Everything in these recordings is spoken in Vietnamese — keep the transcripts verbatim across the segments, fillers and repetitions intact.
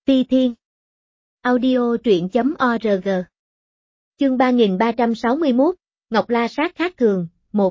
Ti Thiên. Audio truyện chấm org. Chương ba nghìn ba trăm sáu mươi mốt, Ngọc La Sát khác thường, một.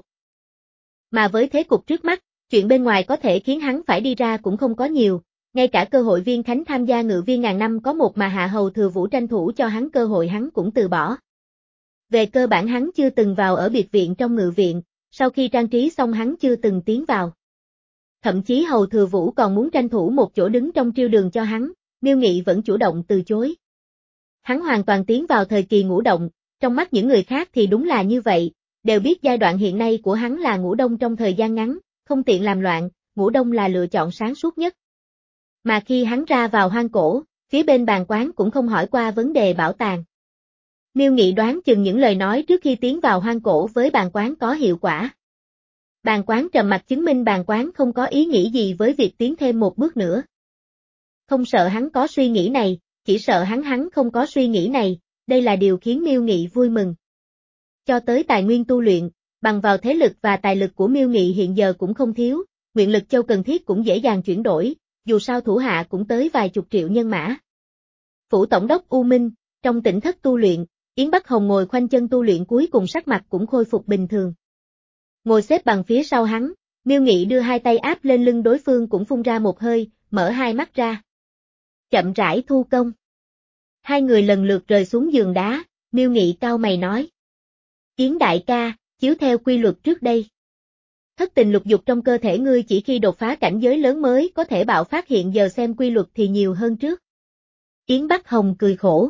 Mà với thế cục trước mắt, chuyện bên ngoài có thể khiến hắn phải đi ra cũng không có nhiều, ngay cả cơ hội viên khánh tham gia ngự viên ngàn năm có một mà Hạ Hầu Thừa Vũ tranh thủ cho hắn cơ hội hắn cũng từ bỏ. Về cơ bản hắn chưa từng vào ở biệt viện trong ngự viện, sau khi trang trí xong hắn chưa từng tiến vào. Thậm chí Hầu Thừa Vũ còn muốn tranh thủ một chỗ đứng trong triêu đường cho hắn, Miêu Nghị vẫn chủ động từ chối. Hắn hoàn toàn tiến vào thời kỳ ngủ đông, trong mắt những người khác thì đúng là như vậy, đều biết giai đoạn hiện nay của hắn là ngủ đông trong thời gian ngắn, không tiện làm loạn, ngủ đông là lựa chọn sáng suốt nhất. Mà khi hắn ra vào hoang cổ, phía bên bàn quán cũng không hỏi qua vấn đề bảo tàng. Miêu Nghị đoán chừng những lời nói trước khi tiến vào hoang cổ với bàn quán có hiệu quả. Bàn quán trầm mặc chứng minh bàn quán không có ý nghĩ gì với việc tiến thêm một bước nữa. Không sợ hắn có suy nghĩ này, chỉ sợ hắn hắn không có suy nghĩ này, đây là điều khiến Miêu Nghị vui mừng. Cho tới tài nguyên tu luyện, bằng vào thế lực và tài lực của Miêu Nghị hiện giờ cũng không thiếu, nguyện lực châu cần thiết cũng dễ dàng chuyển đổi, dù sao thủ hạ cũng tới vài chục triệu nhân mã. Phủ tổng đốc U Minh, trong tỉnh thất tu luyện, Yến Bắc Hồng ngồi khoanh chân tu luyện cuối cùng sắc mặt cũng khôi phục bình thường. Ngồi xếp bằng phía sau hắn, Miêu Nghị đưa hai tay áp lên lưng đối phương cũng phun ra một hơi, mở hai mắt ra. Chậm rãi thu công. Hai người lần lượt rời xuống giường đá, Miêu Nghị cau mày nói. Yến đại ca, chiếu theo quy luật trước đây. Thất tình lục dục trong cơ thể ngươi chỉ khi đột phá cảnh giới lớn mới có thể bạo phát, hiện giờ xem quy luật thì nhiều hơn trước. Yến Bắc Hồng cười khổ.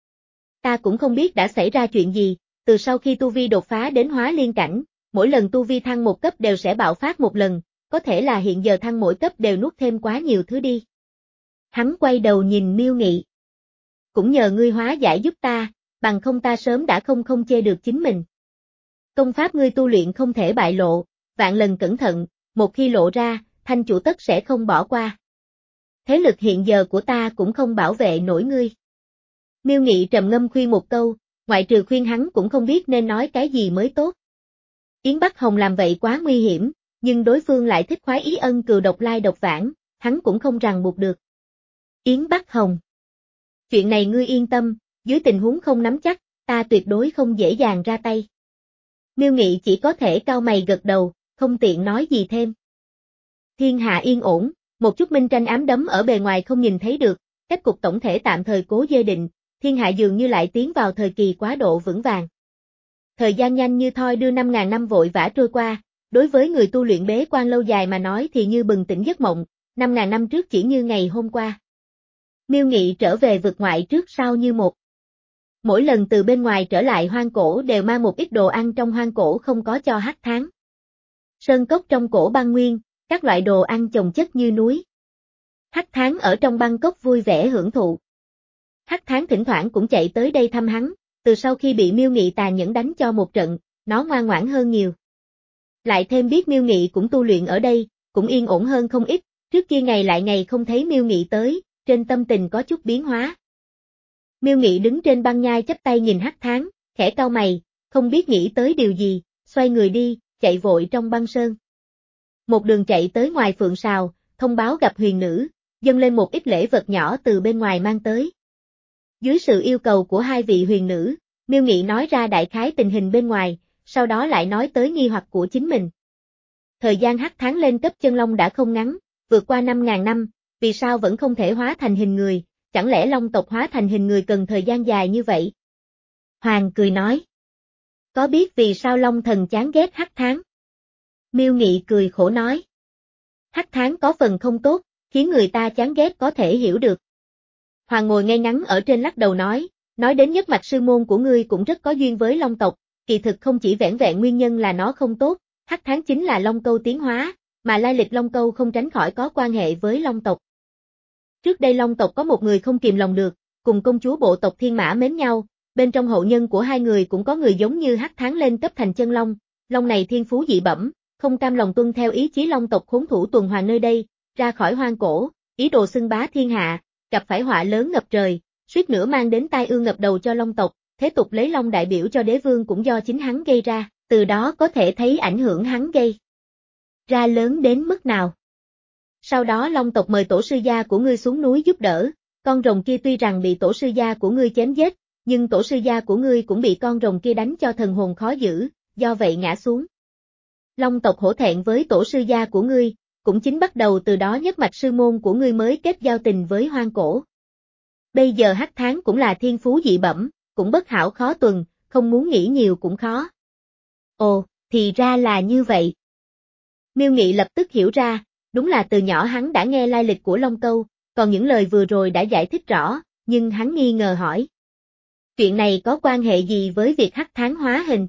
Ta cũng không biết đã xảy ra chuyện gì, từ sau khi tu vi đột phá đến hóa liên cảnh, mỗi lần tu vi thăng một cấp đều sẽ bạo phát một lần, có thể là hiện giờ thăng mỗi cấp đều nuốt thêm quá nhiều thứ đi. Hắn quay đầu nhìn Miêu Nghị. Cũng nhờ ngươi hóa giải giúp ta, bằng không ta sớm đã không không chê được chính mình. Công pháp ngươi tu luyện không thể bại lộ, vạn lần cẩn thận, một khi lộ ra, thanh chủ tất sẽ không bỏ qua. Thế lực hiện giờ của ta cũng không bảo vệ nổi ngươi. Miêu Nghị trầm ngâm khuyên một câu, ngoại trừ khuyên hắn cũng không biết nên nói cái gì mới tốt. Yến Bắc Hồng làm vậy quá nguy hiểm, nhưng đối phương lại thích khoái ý ân cừu độc lai độc vãng, hắn cũng không ràng buộc được. Yến Bắc Hồng. Chuyện này ngươi yên tâm, dưới tình huống không nắm chắc, ta tuyệt đối không dễ dàng ra tay. Miêu Nghị chỉ có thể cau mày gật đầu, không tiện nói gì thêm. Thiên hạ yên ổn, một chút minh tranh ám đấm ở bề ngoài không nhìn thấy được, cách cục tổng thể tạm thời cố dê định, thiên hạ dường như lại tiến vào thời kỳ quá độ vững vàng. Thời gian nhanh như thoi đưa năm ngàn năm vội vã trôi qua, đối với người tu luyện bế quan lâu dài mà nói thì như bừng tỉnh giấc mộng, năm ngàn năm trước chỉ như ngày hôm qua. Miêu Nghị trở về vực ngoại trước sau như một. Mỗi lần từ bên ngoài trở lại hoang cổ đều mang một ít đồ ăn trong hoang cổ không có cho Hắc Tháng. Sơn cốc trong cổ băng nguyên, các loại đồ ăn chồng chất như núi. Hắc Tháng ở trong băng cốc vui vẻ hưởng thụ. Hắc Tháng thỉnh thoảng cũng chạy tới đây thăm hắn, từ sau khi bị Miêu Nghị tàn nhẫn đánh cho một trận, nó ngoan ngoãn hơn nhiều. Lại thêm biết Miêu Nghị cũng tu luyện ở đây, cũng yên ổn hơn không ít, trước kia ngày lại ngày không thấy Miêu Nghị tới, trên tâm tình có chút biến hóa. Miêu Nghị đứng trên băng nhai chắp tay nhìn Hắc Tháng, khẽ cau mày, không biết nghĩ tới điều gì, xoay người đi, chạy vội trong băng sơn. Một đường chạy tới ngoài phượng sào, thông báo gặp huyền nữ, dâng lên một ít lễ vật nhỏ từ bên ngoài mang tới. Dưới sự yêu cầu của hai vị huyền nữ, Miêu Nghị nói ra đại khái tình hình bên ngoài, sau đó lại nói tới nghi hoặc của chính mình. Thời gian Hắc Tháng lên cấp chân long đã không ngắn, vượt qua năm ngàn năm, vì sao vẫn không thể hóa thành hình người, chẳng lẽ long tộc hóa thành hình người cần thời gian dài như vậy? Hoàng cười nói. Có biết vì sao Long Thần chán ghét Hắc Tháng? Miêu Nghị cười khổ nói. Hắc Tháng có phần không tốt, khiến người ta chán ghét có thể hiểu được. Hoàng ngồi ngay ngắn ở trên lắc đầu nói, nói đến nhất mạch sư môn của ngươi cũng rất có duyên với Long tộc, kỳ thực không chỉ vẻn vẹn nguyên nhân là nó không tốt, Hắc Tháng chính là Long Câu tiến hóa, mà lai lịch Long Câu không tránh khỏi có quan hệ với Long tộc. Trước đây Long tộc có một người không kìm lòng được, cùng công chúa bộ tộc Thiên Mã mến nhau, bên trong hậu nhân của hai người cũng có người giống như Hắc Tháng lên cấp thành chân long, long này thiên phú dị bẩm, không cam lòng tuân theo ý chí Long tộc khốn thủ tuần hoàn nơi đây, ra khỏi hoang cổ, ý đồ xưng bá thiên hạ, gặp phải họa lớn ngập trời, suýt nữa mang đến tai ương ngập đầu cho Long tộc, thế tục lấy Long đại biểu cho đế vương cũng do chính hắn gây ra, từ đó có thể thấy ảnh hưởng hắn gây ra lớn đến mức nào. Sau đó Long tộc mời tổ sư gia của ngươi xuống núi giúp đỡ, con rồng kia tuy rằng bị tổ sư gia của ngươi chém giết, nhưng tổ sư gia của ngươi cũng bị con rồng kia đánh cho thần hồn khó giữ, do vậy ngã xuống. Long tộc hổ thẹn với tổ sư gia của ngươi, cũng chính bắt đầu từ đó nhất mạch sư môn của ngươi mới kết giao tình với hoang cổ. Bây giờ Hắc Tháng cũng là thiên phú dị bẩm, cũng bất hảo khó tuần, không muốn nghĩ nhiều cũng khó. Ồ, thì ra là như vậy. Miêu Nghị lập tức hiểu ra, đúng là từ nhỏ hắn đã nghe lai lịch của Long Câu, còn những lời vừa rồi đã giải thích rõ, nhưng hắn nghi ngờ hỏi. Chuyện này có quan hệ gì với việc Hắc Tháng hóa hình?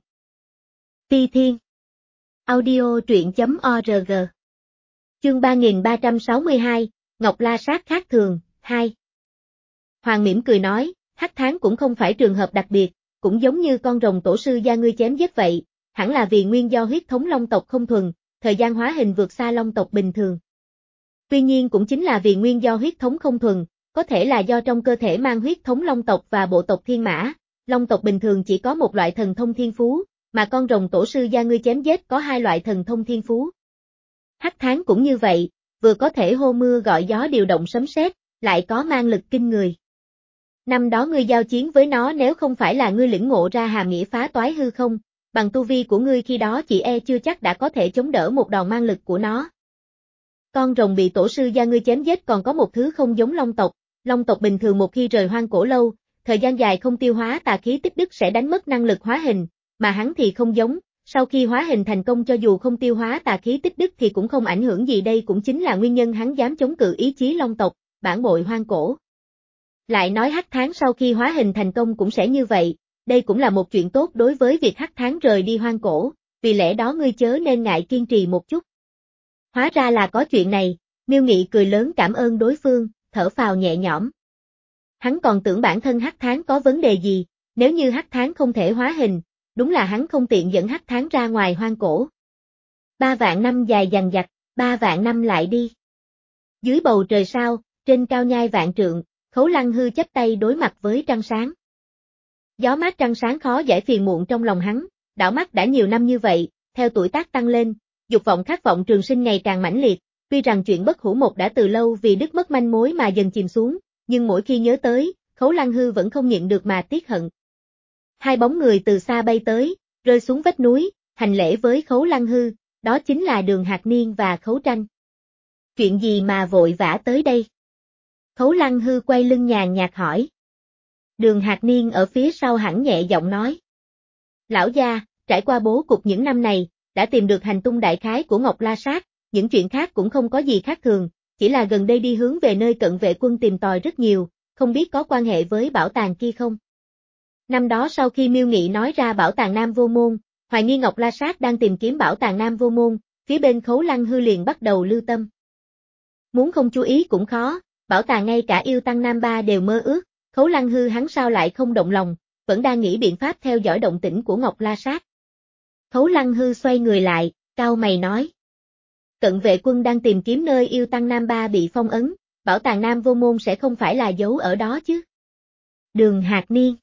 Phi Thiên Audio truyện chấm org Chương ba nghìn ba trăm sáu mươi hai, Ngọc La Sát khác thường, hai. Hoàng mỉm cười nói, Hắc Tháng cũng không phải trường hợp đặc biệt, cũng giống như con rồng tổ sư gia ngươi chém giết vậy, hẳn là vì nguyên do huyết thống Long tộc không thuần, thời gian hóa hình vượt xa Long tộc bình thường. Tuy nhiên cũng chính là vì nguyên do huyết thống không thuần, có thể là do trong cơ thể mang huyết thống Long tộc và bộ tộc Thiên Mã, Long tộc bình thường chỉ có một loại thần thông thiên phú, mà con rồng tổ sư gia ngươi chém giết có hai loại thần thông thiên phú. Hắc Tháng cũng như vậy, vừa có thể hô mưa gọi gió điều động sấm sét, lại có mang lực kinh người. Năm đó ngươi giao chiến với nó nếu không phải là ngươi lĩnh ngộ ra hàm nghĩa phá toái hư không, bằng tu vi của ngươi khi đó chỉ e chưa chắc đã có thể chống đỡ một đòn mang lực của nó. Con rồng bị tổ sư gia ngươi chém giết còn có một thứ không giống Long tộc, Long tộc bình thường một khi rời hoang cổ lâu, thời gian dài không tiêu hóa tà khí tích đức sẽ đánh mất năng lực hóa hình, mà hắn thì không giống, sau khi hóa hình thành công cho dù không tiêu hóa tà khí tích đức thì cũng không ảnh hưởng gì, đây cũng chính là nguyên nhân hắn dám chống cự ý chí Long tộc, bản bội hoang cổ. Lại nói Hắc Tháng sau khi hóa hình thành công cũng sẽ như vậy, đây cũng là một chuyện tốt đối với việc Hắc Tháng rời đi hoang cổ, vì lẽ đó ngươi chớ nên ngại kiên trì một chút. Hóa ra là có chuyện này, Miêu Nghị cười lớn cảm ơn đối phương, thở phào nhẹ nhõm. Hắn còn tưởng bản thân Hắc Tháng có vấn đề gì, nếu như Hắc Tháng không thể hóa hình, đúng là hắn không tiện dẫn Hắc Tháng ra ngoài hoang cổ. Ba vạn năm dài dằng dặc, ba vạn năm lại đi. Dưới bầu trời sao, trên cao nhai vạn trượng, Khấu Lăng Hư chắp tay đối mặt với trăng sáng. Gió mát trăng sáng khó giải phiền muộn trong lòng hắn, đảo mắt đã nhiều năm như vậy, theo tuổi tác tăng lên, dục vọng khát vọng trường sinh ngày càng mãnh liệt, tuy rằng chuyện bất hủ một đã từ lâu vì đứt mất manh mối mà dần chìm xuống, nhưng mỗi khi nhớ tới, Khấu Lăng Hư vẫn không nhịn được mà tiếc hận. Hai bóng người từ xa bay tới, rơi xuống vách núi, hành lễ với Khấu Lăng Hư, đó chính là Đường Hạc Niên và Khấu Tranh. Chuyện gì mà vội vã tới đây? Khấu Lăng Hư quay lưng nhàn nhạt hỏi. Đường Hạc Niên ở phía sau hẳn nhẹ giọng nói. Lão gia, trải qua bố cục những năm này, đã tìm được hành tung đại khái của Ngọc La Sát, những chuyện khác cũng không có gì khác thường, chỉ là gần đây đi hướng về nơi cận vệ quân tìm tòi rất nhiều, không biết có quan hệ với bảo tàng kia không? Năm đó sau khi Miêu Nghị nói ra bảo tàng Nam Vô Môn, hoài nghi Ngọc La Sát đang tìm kiếm bảo tàng Nam Vô Môn, phía bên Khấu Lăng Hư liền bắt đầu lưu tâm. Muốn không chú ý cũng khó, bảo tàng ngay cả yêu tăng Nam Ba đều mơ ước, Khấu Lăng Hư hắn sao lại không động lòng, vẫn đang nghĩ biện pháp theo dõi động tĩnh của Ngọc La Sát. Khấu Lăng Hư xoay người lại, cau mày nói. Cận vệ quân đang tìm kiếm nơi yêu tăng Nam Ba bị phong ấn, bảo tàng Nam Vô Môn sẽ không phải là giấu ở đó chứ. Đường Hạc Niên.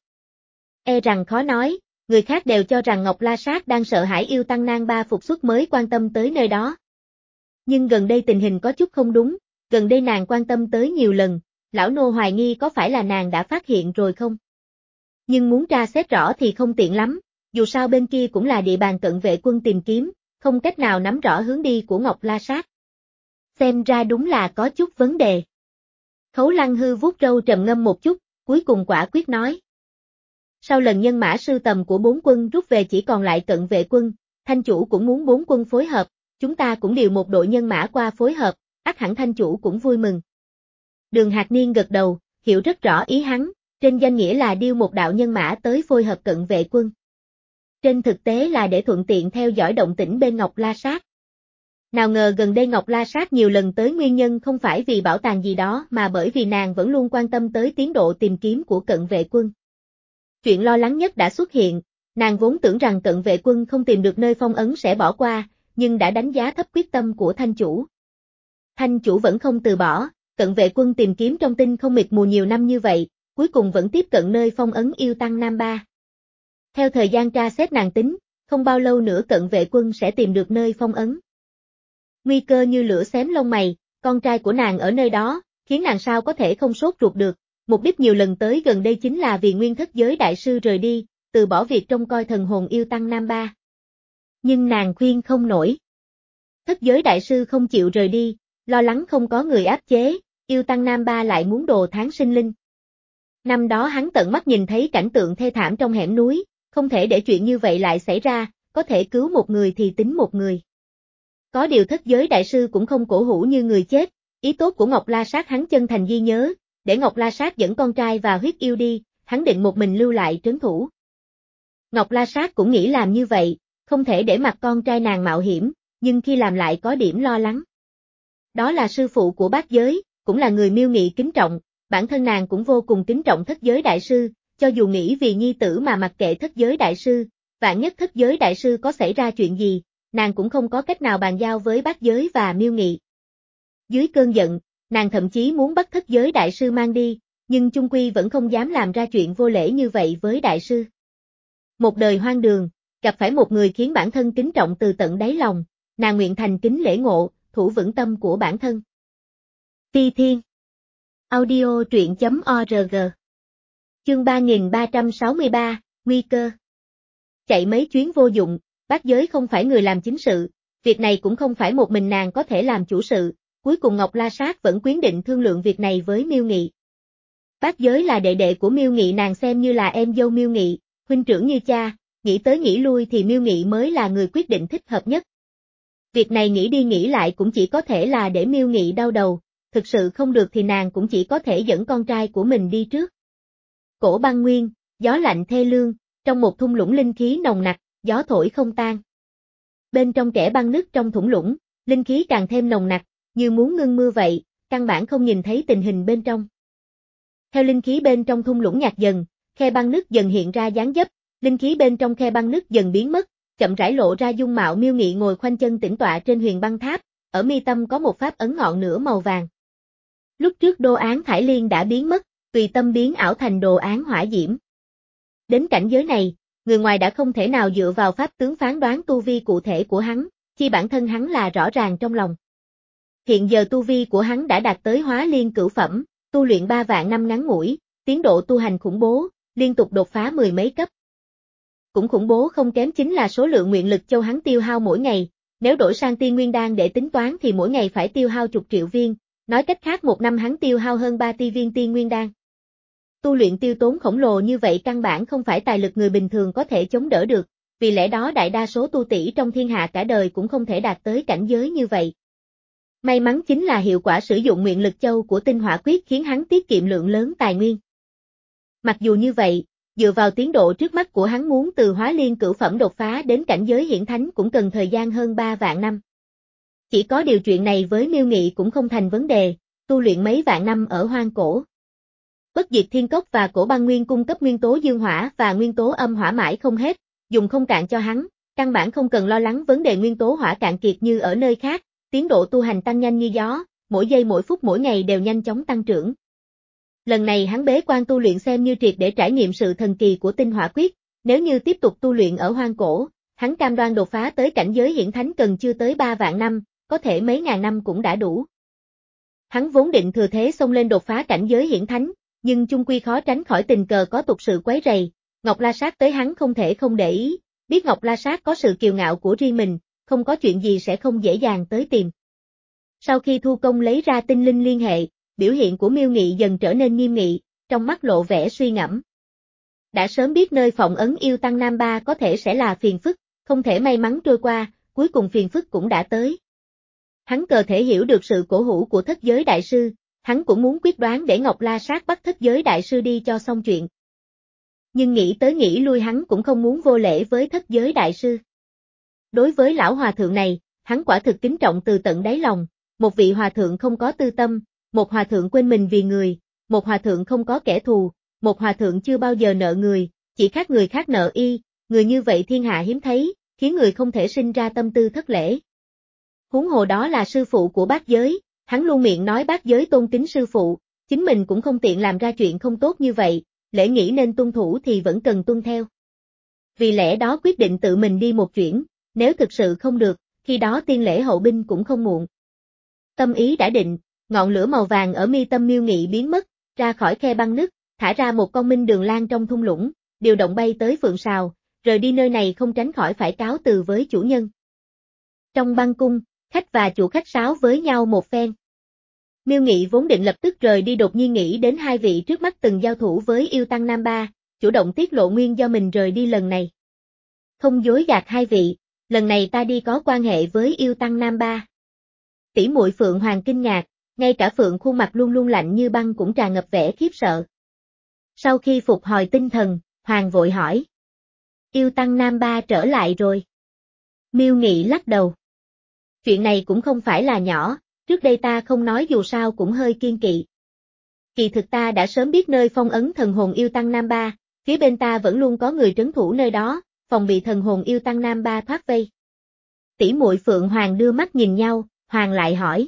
E rằng khó nói, người khác đều cho rằng Ngọc La Sát đang sợ hãi yêu tăng Nam Ba phục xuất mới quan tâm tới nơi đó. Nhưng gần đây tình hình có chút không đúng, gần đây nàng quan tâm tới nhiều lần, lão nô hoài nghi có phải là nàng đã phát hiện rồi không? Nhưng muốn tra xét rõ thì không tiện lắm, dù sao bên kia cũng là địa bàn cận vệ quân tìm kiếm, không cách nào nắm rõ hướng đi của Ngọc La Sát. Xem ra đúng là có chút vấn đề. Khấu Lăng Hư vuốt râu trầm ngâm một chút, cuối cùng quả quyết nói. Sau lần nhân mã sưu tầm của bốn quân rút về chỉ còn lại cận vệ quân, thanh chủ cũng muốn bốn quân phối hợp, chúng ta cũng điều một đội nhân mã qua phối hợp, ắt hẳn thanh chủ cũng vui mừng. Đường Hạc Niên gật đầu, hiểu rất rõ ý hắn, trên danh nghĩa là điêu một đạo nhân mã tới phối hợp cận vệ quân. Trên thực tế là để thuận tiện theo dõi động tĩnh bên Ngọc La Sát. Nào ngờ gần đây Ngọc La Sát nhiều lần tới nguyên nhân không phải vì bảo tàng gì đó mà bởi vì nàng vẫn luôn quan tâm tới tiến độ tìm kiếm của cận vệ quân. Chuyện lo lắng nhất đã xuất hiện, nàng vốn tưởng rằng cận vệ quân không tìm được nơi phong ấn sẽ bỏ qua, nhưng đã đánh giá thấp quyết tâm của thanh chủ. Thanh chủ vẫn không từ bỏ, cận vệ quân tìm kiếm trong tinh không mịt mù nhiều năm như vậy, cuối cùng vẫn tiếp cận nơi phong ấn yêu tăng Nam Ba. Theo thời gian tra xét nàng tính, không bao lâu nữa cận vệ quân sẽ tìm được nơi phong ấn. Nguy cơ như lửa xém lông mày, con trai của nàng ở nơi đó, khiến nàng sao có thể không sốt ruột được, Mục đích nhiều lần tới gần đây chính là vì nguyên thất giới đại sư rời đi, từ bỏ việc trông coi thần hồn yêu tăng Nam Ba. Nhưng nàng khuyên không nổi. Thất giới đại sư không chịu rời đi, lo lắng không có người áp chế, yêu tăng Nam Ba lại muốn đồ tháng sinh linh. Năm đó hắn tận mắt nhìn thấy cảnh tượng thê thảm trong hẻm núi, không thể để chuyện như vậy lại xảy ra, có thể cứu một người thì tính một người. Có điều thất giới đại sư cũng không cổ hủ như người chết, ý tốt của Ngọc La Sát hắn chân thành ghi nhớ, để Ngọc La Sát dẫn con trai và huyết yêu đi, hắn định một mình lưu lại trấn thủ. Ngọc La Sát cũng nghĩ làm như vậy, không thể để mặc con trai nàng mạo hiểm, nhưng khi làm lại có điểm lo lắng. Đó là sư phụ của bát giới, cũng là người Miêu Nghị kính trọng, bản thân nàng cũng vô cùng kính trọng thất giới đại sư, cho dù nghĩ vì nhi tử mà mặc kệ thất giới đại sư, vạn nhất thất giới đại sư có xảy ra chuyện gì, nàng cũng không có cách nào bàn giao với bát giới và Miêu Nghị. Dưới cơn giận, nàng thậm chí muốn bắt thất giới đại sư mang đi, nhưng chung quy vẫn không dám làm ra chuyện vô lễ như vậy với đại sư. Một đời hoang đường, gặp phải một người khiến bản thân kính trọng từ tận đáy lòng, nàng nguyện thành kính lễ ngộ, thủ vững tâm của bản thân. Phi Thiên Audio truyện chấm org Chương ba nghìn ba trăm sáu mươi ba, Nguy cơ. Chạy mấy chuyến vô dụng, bát giới không phải người làm chính sự, việc này cũng không phải một mình nàng có thể làm chủ sự, cuối cùng Ngọc La Sát vẫn quyết định thương lượng việc này với Miêu Nghị. Bát giới là đệ đệ của Miêu Nghị, nàng xem như là em dâu Miêu Nghị, huynh trưởng như cha, nghĩ tới nghĩ lui thì Miêu Nghị mới là người quyết định thích hợp nhất. Việc này nghĩ đi nghĩ lại cũng chỉ có thể là để Miêu Nghị đau đầu, thực sự không được thì nàng cũng chỉ có thể dẫn con trai của mình đi trước. Cổ Băng Nguyên, gió lạnh thê lương, trong một thung lũng linh khí nồng nặc, gió thổi không tan. Bên trong kẽ băng nứt trong thung lũng, linh khí càng thêm nồng nặc, như muốn ngưng mưa vậy, căn bản không nhìn thấy tình hình bên trong. Theo linh khí bên trong thung lũng nhạt dần, khe băng nứt dần hiện ra dáng dấp, linh khí bên trong khe băng nứt dần biến mất, chậm rãi lộ ra dung mạo Miêu Nghị ngồi khoanh chân tĩnh tọa trên huyền băng tháp, ở mi tâm có một pháp ấn ngọn lửa màu vàng. Lúc trước đồ án thải liên đã biến mất, tùy tâm biến ảo thành đồ án hỏa diễm. Đến cảnh giới này, người ngoài đã không thể nào dựa vào pháp tướng phán đoán tu vi cụ thể của hắn, chi bản thân hắn là rõ ràng trong lòng. Hiện giờ tu vi của hắn đã đạt tới hóa liên cửu phẩm, tu luyện ba vạn năm ngắn ngủi, tiến độ tu hành khủng bố, liên tục đột phá mười mấy cấp. Cũng khủng bố không kém chính là số lượng nguyện lực châu hắn tiêu hao mỗi ngày, nếu đổi sang tiên nguyên đan để tính toán thì mỗi ngày phải tiêu hao chục triệu viên, nói cách khác một năm hắn tiêu hao hơn ba tỷ viên tiên nguyên đan. Tu luyện tiêu tốn khổng lồ như vậy căn bản không phải tài lực người bình thường có thể chống đỡ được, vì lẽ đó đại đa số tu tỷ trong thiên hạ cả đời cũng không thể đạt tới cảnh giới như vậy. May mắn chính là hiệu quả sử dụng nguyện lực châu của tinh hỏa quyết khiến hắn tiết kiệm lượng lớn tài nguyên. Mặc dù như vậy, dựa vào tiến độ trước mắt của hắn muốn từ hóa liên cửu phẩm đột phá đến cảnh giới hiển thánh cũng cần thời gian hơn ba vạn năm. Chỉ có điều chuyện này với Miêu Nghị cũng không thành vấn đề, tu luyện mấy vạn năm ở hoang cổ. Bất diệt thiên cốc và cổ băng nguyên cung cấp nguyên tố dương hỏa và nguyên tố âm hỏa mãi không hết, dùng không cạn cho hắn, căn bản không cần lo lắng vấn đề nguyên tố hỏa cạn kiệt như ở nơi khác, tiến độ tu hành tăng nhanh như gió, mỗi giây mỗi phút mỗi ngày đều nhanh chóng tăng trưởng. Lần này hắn bế quan tu luyện xem như triệt để trải nghiệm sự thần kỳ của tinh hỏa quyết, nếu như tiếp tục tu luyện ở hoang cổ, hắn cam đoan đột phá tới cảnh giới hiển thánh cần chưa tới ba vạn năm, có thể mấy ngàn năm cũng đã đủ. Hắn vốn định thừa thế xông lên đột phá cảnh giới hiển thánh, nhưng chung quy khó tránh khỏi tình cờ có tục sự quấy rầy, Ngọc La Sát tới hắn không thể không để ý, biết Ngọc La Sát có sự kiêu ngạo của riêng mình, không có chuyện gì sẽ không dễ dàng tới tìm. Sau khi thu công lấy ra tinh linh liên hệ, biểu hiện của Miêu Nghị dần trở nên nghiêm nghị, trong mắt lộ vẻ suy ngẫm. Đã sớm biết nơi phỏng ấn yêu tăng Nam Ba có thể sẽ là phiền phức, không thể may mắn trôi qua, cuối cùng phiền phức cũng đã tới. Hắn cờ thể hiểu được sự cổ hủ của thất giới đại sư, hắn cũng muốn quyết đoán để Ngọc La Sát bắt thất giới đại sư đi cho xong chuyện. Nhưng nghĩ tới nghĩ lui hắn cũng không muốn vô lễ với thất giới đại sư. Đối với lão hòa thượng này, hắn quả thực kính trọng từ tận đáy lòng, một vị hòa thượng không có tư tâm, một hòa thượng quên mình vì người, một hòa thượng không có kẻ thù, một hòa thượng chưa bao giờ nợ người, chỉ khác người khác nợ y, người như vậy thiên hạ hiếm thấy, khiến người không thể sinh ra tâm tư thất lễ. Huống hồ đó là sư phụ của bát giới, hắn luôn miệng nói bát giới tôn kính sư phụ, chính mình cũng không tiện làm ra chuyện không tốt như vậy, lễ nghĩ nên tuân thủ thì vẫn cần tuân theo. Vì lẽ đó quyết định tự mình đi một chuyến, nếu thực sự không được, khi đó tiên lễ hậu binh cũng không muộn. Tâm ý đã định, ngọn lửa màu vàng ở mi tâm Miêu Nghị biến mất, ra khỏi khe băng nứt, thả ra một con minh đường lan trong thung lũng, điều động bay tới Phượng Sào, rời đi nơi này không tránh khỏi phải cáo từ với chủ nhân. Trong băng cung, khách và chủ khách sáo với nhau một phen. Miêu Nghị vốn định lập tức rời đi đột nhiên nghĩ đến hai vị trước mắt từng giao thủ với yêu tăng Nam Ba, chủ động tiết lộ nguyên do mình rời đi lần này. Không dối gạt hai vị, lần này ta đi có quan hệ với yêu tăng Nam Ba. Tỷ muội Phượng Hoàng kinh ngạc, ngay cả Phượng khuôn mặt luôn luôn lạnh như băng cũng tràn ngập vẻ khiếp sợ. Sau khi phục hồi tinh thần, Hoàng vội hỏi. Yêu tăng Nam Ba trở lại rồi. Miêu Nghị lắc đầu. Chuyện này cũng không phải là nhỏ, trước đây ta không nói dù sao cũng hơi kiên kỵ. Kỳ thực ta đã sớm biết nơi phong ấn thần hồn yêu tăng Nam Ba, phía bên ta vẫn luôn có người trấn thủ nơi đó, phòng bị thần hồn yêu tăng Nam Ba thoát vây. Tỷ muội Phượng Hoàng đưa mắt nhìn nhau, Hoàng lại hỏi.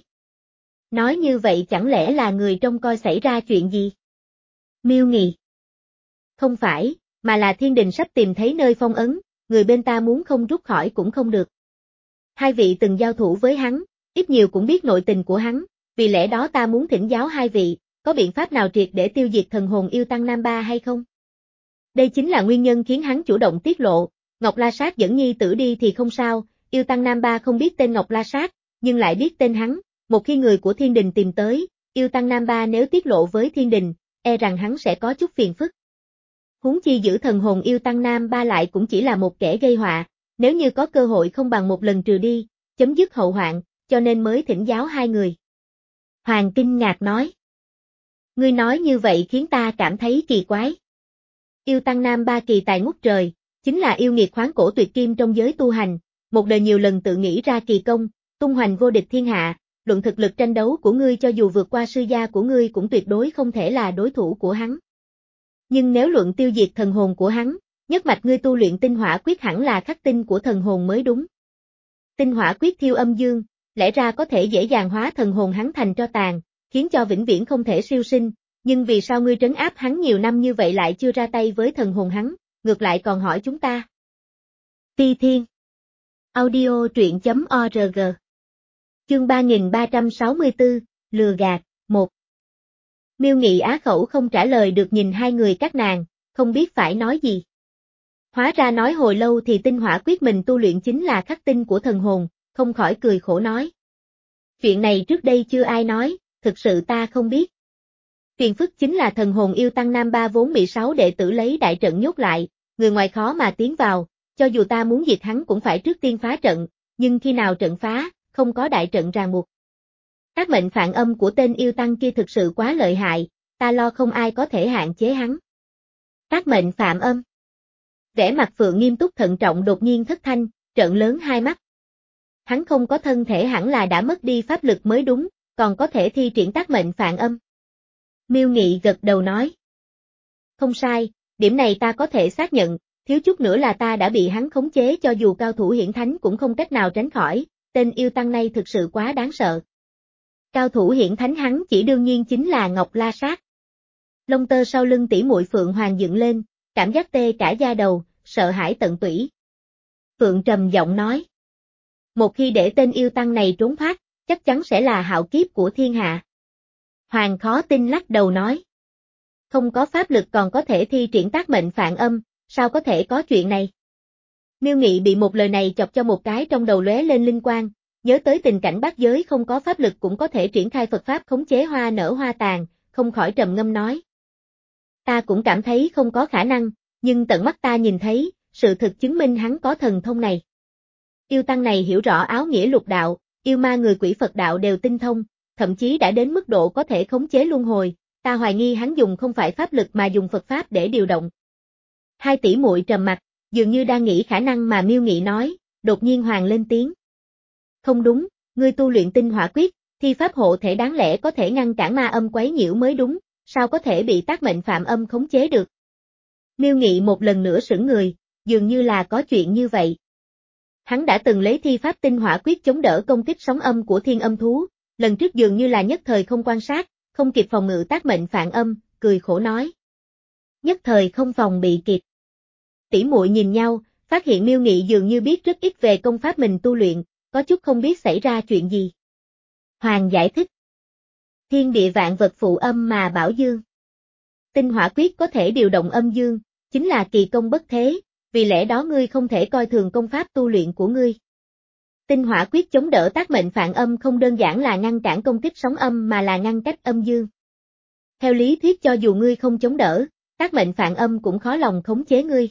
Nói như vậy chẳng lẽ là người trông coi xảy ra chuyện gì? Miêu Nghị. Không phải, mà là thiên đình sắp tìm thấy nơi phong ấn, người bên ta muốn không rút khỏi cũng không được. Hai vị từng giao thủ với hắn, ít nhiều cũng biết nội tình của hắn, vì lẽ đó ta muốn thỉnh giáo hai vị, có biện pháp nào triệt để tiêu diệt thần hồn yêu tăng Nam Ba hay không? Đây chính là nguyên nhân khiến hắn chủ động tiết lộ, Ngọc La Sát dẫn nhi tử đi thì không sao, yêu tăng Nam Ba không biết tên Ngọc La Sát, nhưng lại biết tên hắn, một khi người của thiên đình tìm tới, yêu tăng Nam Ba nếu tiết lộ với thiên đình, e rằng hắn sẽ có chút phiền phức. Huống chi giữ thần hồn yêu tăng Nam Ba lại cũng chỉ là một kẻ gây họa, nếu như có cơ hội không bằng một lần trừ đi, chấm dứt hậu hoạn, cho nên mới thỉnh giáo hai người. Hoàng kinh ngạc nói. Ngươi nói như vậy khiến ta cảm thấy kỳ quái. Yêu tăng Nam Ba kỳ tài ngút trời, chính là yêu nghiệt khoáng cổ tuyệt kim trong giới tu hành, một đời nhiều lần tự nghĩ ra kỳ công, tung hoành vô địch thiên hạ, luận thực lực tranh đấu của ngươi cho dù vượt qua sư gia của ngươi cũng tuyệt đối không thể là đối thủ của hắn. Nhưng nếu luận tiêu diệt thần hồn của hắn, nhất mạch ngươi tu luyện tinh hỏa quyết hẳn là khắc tinh của thần hồn mới đúng. Tinh hỏa quyết thiêu âm dương, lẽ ra có thể dễ dàng hóa thần hồn hắn thành tro tàn, khiến cho vĩnh viễn không thể siêu sinh, nhưng vì sao ngươi trấn áp hắn nhiều năm như vậy lại chưa ra tay với thần hồn hắn, ngược lại còn hỏi chúng ta. Phi Thiên Audio truyện.org Chương ba nghìn ba trăm sáu mươi tư, Lừa gạt, một. Miêu Nghị á khẩu không trả lời được nhìn hai người các nàng, không biết phải nói gì. Hóa ra nói hồi lâu thì tinh hỏa quyết mình tu luyện chính là khắc tinh của thần hồn, không khỏi cười khổ nói. Chuyện này trước đây chưa ai nói, thực sự ta không biết. Phiền phức chính là thần hồn yêu tăng Nam Ba vốn bị sáu đệ tử lấy đại trận nhốt lại, người ngoài khó mà tiến vào, cho dù ta muốn diệt hắn cũng phải trước tiên phá trận, nhưng khi nào trận phá, không có đại trận ràng buộc. Các mệnh phản âm của tên yêu tăng kia thực sự quá lợi hại, ta lo không ai có thể hạn chế hắn. Các mệnh phạm âm. Vẻ mặt Phượng nghiêm túc thận trọng đột nhiên thất thanh, trợn lớn hai mắt. Hắn không có thân thể hẳn là đã mất đi pháp lực mới đúng, còn có thể thi triển tác mệnh phản âm. Miêu Nghị gật đầu nói. Không sai, điểm này ta có thể xác nhận, thiếu chút nữa là ta đã bị hắn khống chế cho dù cao thủ hiển thánh cũng không cách nào tránh khỏi, tên yêu tăng này thực sự quá đáng sợ. Cao thủ hiển thánh hắn chỉ đương nhiên chính là Ngọc La Sát. Lông tơ sau lưng tỷ muội Phượng Hoàng dựng lên, cảm giác tê cả da đầu, sợ hãi tận tủy. Phượng trầm giọng nói. Một khi để tên yêu tăng này trốn thoát, chắc chắn sẽ là hạo kiếp của thiên hạ. Hoàng khó tin lắc đầu nói. Không có pháp lực còn có thể thi triển tác mệnh phản âm, sao có thể có chuyện này? Miêu Nghị bị một lời này chọc cho một cái trong đầu lóe lên linh quang, nhớ tới tình cảnh bát giới không có pháp lực cũng có thể triển khai Phật Pháp khống chế hoa nở hoa tàn, không khỏi trầm ngâm nói. Ta cũng cảm thấy không có khả năng, nhưng tận mắt ta nhìn thấy, sự thực chứng minh hắn có thần thông này. Yêu tăng này hiểu rõ áo nghĩa lục đạo, yêu ma người quỷ Phật đạo đều tinh thông, thậm chí đã đến mức độ có thể khống chế luân hồi, ta hoài nghi hắn dùng không phải pháp lực mà dùng Phật Pháp để điều động. Hai tỷ muội trầm mặt, dường như đang nghĩ khả năng mà Miêu Nghị nói, đột nhiên Hoàng lên tiếng. Không đúng, ngươi tu luyện tinh hỏa quyết, thi pháp hộ thể đáng lẽ có thể ngăn cản ma âm quấy nhiễu mới đúng, sao có thể bị tác mệnh phạm âm khống chế được. Miêu Nghị một lần nữa sững người, dường như là có chuyện như vậy. Hắn đã từng lấy thi pháp tinh hỏa quyết chống đỡ công kích sóng âm của thiên âm thú, lần trước dường như là nhất thời không quan sát, không kịp phòng ngự tác mệnh phản âm, cười khổ nói. Nhất thời không phòng bị kịp. Tỷ muội nhìn nhau, phát hiện Miêu Nghị dường như biết rất ít về công pháp mình tu luyện, có chút không biết xảy ra chuyện gì. Hoàng giải thích. Thiên địa vạn vật phụ âm mà bảo dương. Tinh hỏa quyết có thể điều động âm dương, chính là kỳ công bất thế, vì lẽ đó ngươi không thể coi thường công pháp tu luyện của ngươi. Tinh hỏa quyết chống đỡ tác mệnh phản âm không đơn giản là ngăn cản công kích sóng âm mà là ngăn cách âm dương. Theo lý thuyết cho dù ngươi không chống đỡ, tác mệnh phản âm cũng khó lòng khống chế ngươi.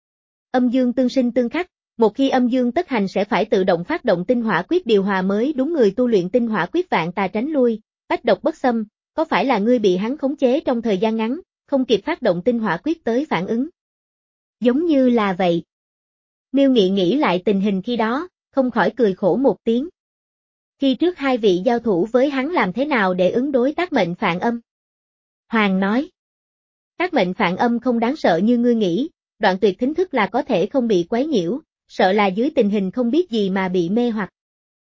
Âm dương tương sinh tương khắc, một khi âm dương tất hành sẽ phải tự động phát động tinh hỏa quyết điều hòa mới đúng. Người tu luyện tinh hỏa quyết vạn tà tránh lui, bách độc bất xâm, có phải là ngươi bị hắn khống chế trong thời gian ngắn, không kịp phát động tinh hỏa quyết tới phản ứng? Giống như là vậy. Miêu Nghị nghĩ lại tình hình khi đó, không khỏi cười khổ một tiếng. Khi trước hai vị giao thủ với hắn làm thế nào để ứng đối tác mệnh phản âm? Hoàng nói. Tác mệnh phản âm không đáng sợ như ngươi nghĩ, đoạn tuyệt thính thức là có thể không bị quấy nhiễu, sợ là dưới tình hình không biết gì mà bị mê hoặc.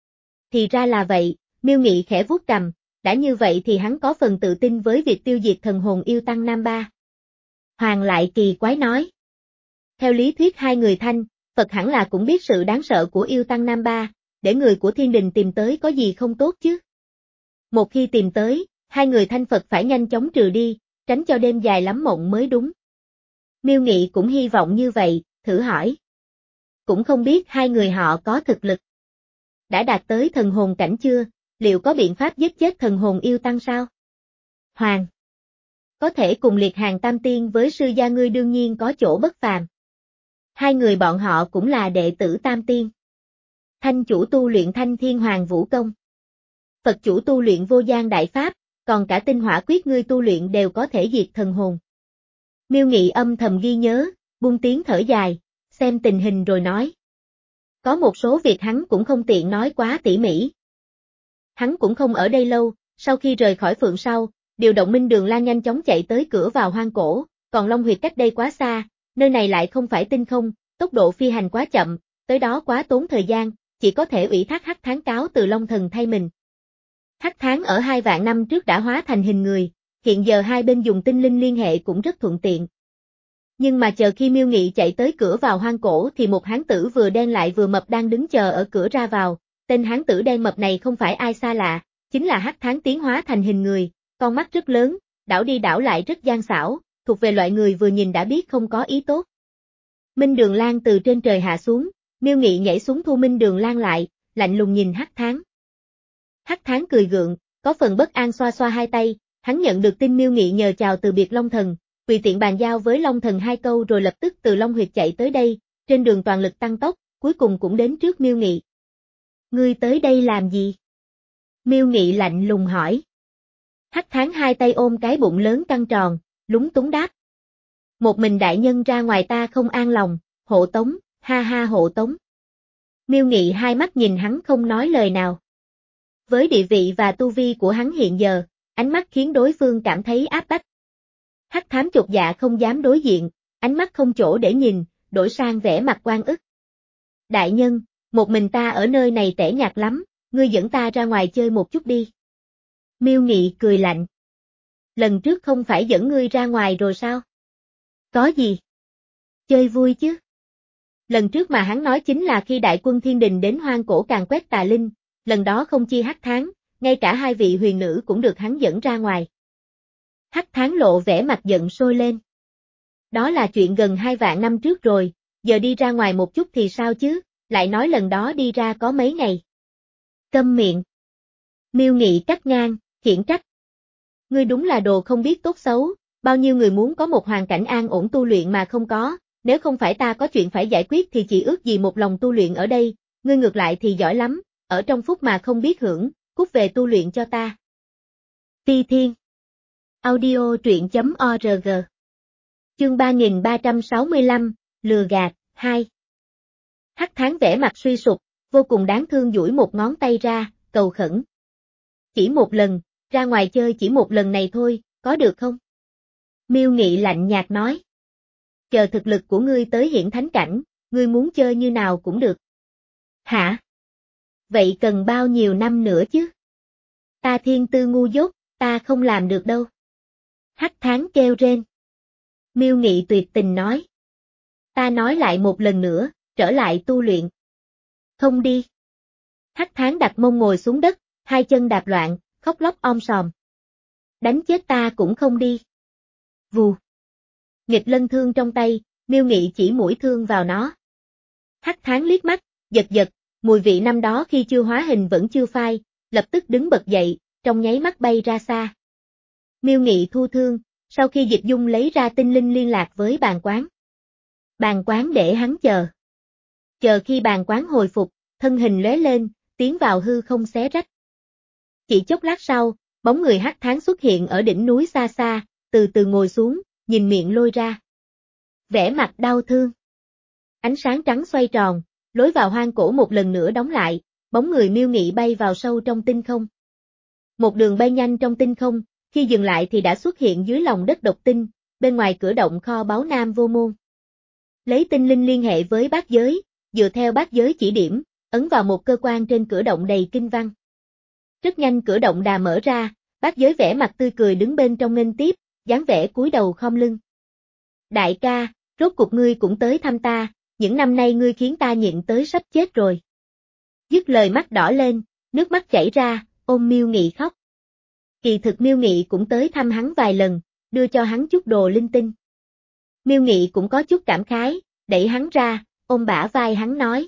Thì ra là vậy, Miêu Nghị khẽ vuốt cằm, đã như vậy thì hắn có phần tự tin với việc tiêu diệt thần hồn yêu tăng Nam Ba. Hoàng lại kỳ quái nói. Theo lý thuyết hai người Thanh, Phật hẳn là cũng biết sự đáng sợ của yêu tăng Nam Ba, để người của thiên đình tìm tới có gì không tốt chứ. Một khi tìm tới, hai người Thanh Phật phải nhanh chóng trừ đi, tránh cho đêm dài lắm mộng mới đúng. Miêu Nghị cũng hy vọng như vậy, thử hỏi. Cũng không biết hai người họ có thực lực. Đã đạt tới thần hồn cảnh chưa, liệu có biện pháp giết chết thần hồn yêu tăng sao? Hoàng. Có thể cùng liệt hàng tam tiên với sư gia ngươi đương nhiên có chỗ bất phàm. Hai người bọn họ cũng là đệ tử tam tiên. Thanh chủ tu luyện Thanh Thiên Hoàng Vũ Công. Phật chủ tu luyện Vô Gian Đại Pháp, còn cả tinh hỏa quyết ngươi tu luyện đều có thể diệt thần hồn. Miêu Nghị âm thầm ghi nhớ, buông tiếng thở dài, xem tình hình rồi nói. Có một số việc hắn cũng không tiện nói quá tỉ mỉ. Hắn cũng không ở đây lâu, sau khi rời khỏi Phượng Sau, điều động Minh Đường Lan nhanh chóng chạy tới cửa vào hoang cổ, còn Long Huyệt cách đây quá xa, nơi này lại không phải tinh không, tốc độ phi hành quá chậm, tới đó quá tốn thời gian, chỉ có thể ủy thác Hắc Tháng cáo từ Long Thần thay mình. Hắc Tháng ở hai vạn năm trước đã hóa thành hình người, hiện giờ hai bên dùng tinh linh liên hệ cũng rất thuận tiện. Nhưng mà chờ khi Miêu Nghị chạy tới cửa vào hoang cổ thì một hán tử vừa đen lại vừa mập đang đứng chờ ở cửa ra vào, tên hán tử đen mập này không phải ai xa lạ, chính là Hắc Tháng tiến hóa thành hình người, con mắt rất lớn, đảo đi đảo lại rất gian xảo, thuộc về loại người vừa nhìn đã biết không có ý tốt. Minh Đường Lan từ trên trời hạ xuống, Miêu Nghị nhảy xuống thu Minh Đường Lan lại, lạnh lùng nhìn Hắc Tháng. Hắc Tháng cười gượng, có phần bất an xoa xoa hai tay, hắn nhận được tin Miêu Nghị nhờ chào từ biệt Long Thần, tùy tiện bàn giao với Long Thần hai câu rồi lập tức từ Long Huyệt chạy tới đây, trên đường toàn lực tăng tốc, cuối cùng cũng đến trước Miêu Nghị. Ngươi tới đây làm gì? Miêu Nghị lạnh lùng hỏi. Hắc Tháng hai tay ôm cái bụng lớn căng tròn, lúng túng đáp. Một mình đại nhân ra ngoài ta không an lòng, hộ tống, ha ha hộ tống. Miêu Nghị hai mắt nhìn hắn không nói lời nào. Với địa vị và tu vi của hắn hiện giờ, ánh mắt khiến đối phương cảm thấy áp bách. Hắc Thám chột dạ không dám đối diện, ánh mắt không chỗ để nhìn, đổi sang vẻ mặt oan ức. Đại nhân, một mình ta ở nơi này tẻ nhạt lắm, ngươi dẫn ta ra ngoài chơi một chút đi. Miêu Nghị cười lạnh. Lần trước không phải dẫn ngươi ra ngoài rồi sao? Có gì? Chơi vui chứ? Lần trước mà hắn nói chính là khi đại quân thiên đình đến hoang cổ càn quét tà linh, lần đó không chi Hắc Tháng, ngay cả hai vị huyền nữ cũng được hắn dẫn ra ngoài. Hắc Tháng lộ vẻ mặt giận sôi lên. Đó là chuyện gần hai vạn năm trước rồi, giờ đi ra ngoài một chút thì sao chứ, lại nói lần đó đi ra có mấy ngày. Câm miệng. Miêu Nghị cắt ngang, khiển trách. Ngươi đúng là đồ không biết tốt xấu, bao nhiêu người muốn có một hoàn cảnh an ổn tu luyện mà không có, nếu không phải ta có chuyện phải giải quyết thì chỉ ước gì một lòng tu luyện ở đây, ngươi ngược lại thì giỏi lắm, ở trong phúc mà không biết hưởng, cút về tu luyện cho ta. Phi Thiên Audio truyện chấm org Chương ba nghìn ba trăm sáu mươi lăm, Lừa gạt, hai. Hắc Tháng vẻ mặt suy sụp, vô cùng đáng thương duỗi một ngón tay ra, cầu khẩn. Chỉ một lần, ra ngoài chơi chỉ một lần này thôi, có được không? Miêu Nghị lạnh nhạt nói. Chờ thực lực của ngươi tới hiển thánh cảnh, ngươi muốn chơi như nào cũng được. Hả? Vậy cần bao nhiêu năm nữa chứ? Ta thiên tư ngu dốt, ta không làm được đâu. Hắc Tháng kêu rên. Miêu Nghị tuyệt tình nói. Ta nói lại một lần nữa, trở lại tu luyện. Không đi. Hắc Tháng đặt mông ngồi xuống đất, hai chân đạp loạn, khóc lóc om sòm. Đánh chết ta cũng không đi. Vù. Nghịch lân thương trong tay, Miêu Nghị chỉ mũi thương vào nó. Hắc Tháng liếc mắt, giật giật, mùi vị năm đó khi chưa hóa hình vẫn chưa phai, lập tức đứng bật dậy, trong nháy mắt bay ra xa. Miêu Nghị thu thương, sau khi Dịch Dung lấy ra tinh linh liên lạc với bàn quán. Bàn quán để hắn chờ. Chờ khi bàn quán hồi phục, thân hình lóe lên, tiến vào hư không xé rách. Chỉ chốc lát sau, bóng người Hắc Tháng xuất hiện ở đỉnh núi xa xa, từ từ ngồi xuống, nhìn miệng lôi ra. Vẻ mặt đau thương. Ánh sáng trắng xoay tròn, lối vào hoang cổ một lần nữa đóng lại, bóng người Miêu Nghị bay vào sâu trong tinh không. Một đường bay nhanh trong tinh không, khi dừng lại thì đã xuất hiện dưới lòng đất độc tinh, bên ngoài cửa động kho báu Nam Vô Môn. Lấy tinh linh liên hệ với bát giới, dựa theo bát giới chỉ điểm, ấn vào một cơ quan trên cửa động đầy kinh văn. Rất nhanh cửa động đà mở ra, bát giới vẻ mặt tươi cười đứng bên trong nghênh tiếp, dáng vẻ cúi đầu khom lưng. Đại ca, rốt cuộc ngươi cũng tới thăm ta, những năm nay ngươi khiến ta nhịn tới sắp chết rồi. Dứt lời mắt đỏ lên, nước mắt chảy ra, ôm Miêu Nghị khóc. Kỳ thực Miêu Nghị cũng tới thăm hắn vài lần, đưa cho hắn chút đồ linh tinh. Miêu Nghị cũng có chút cảm khái, đẩy hắn ra, ôm bả vai hắn nói.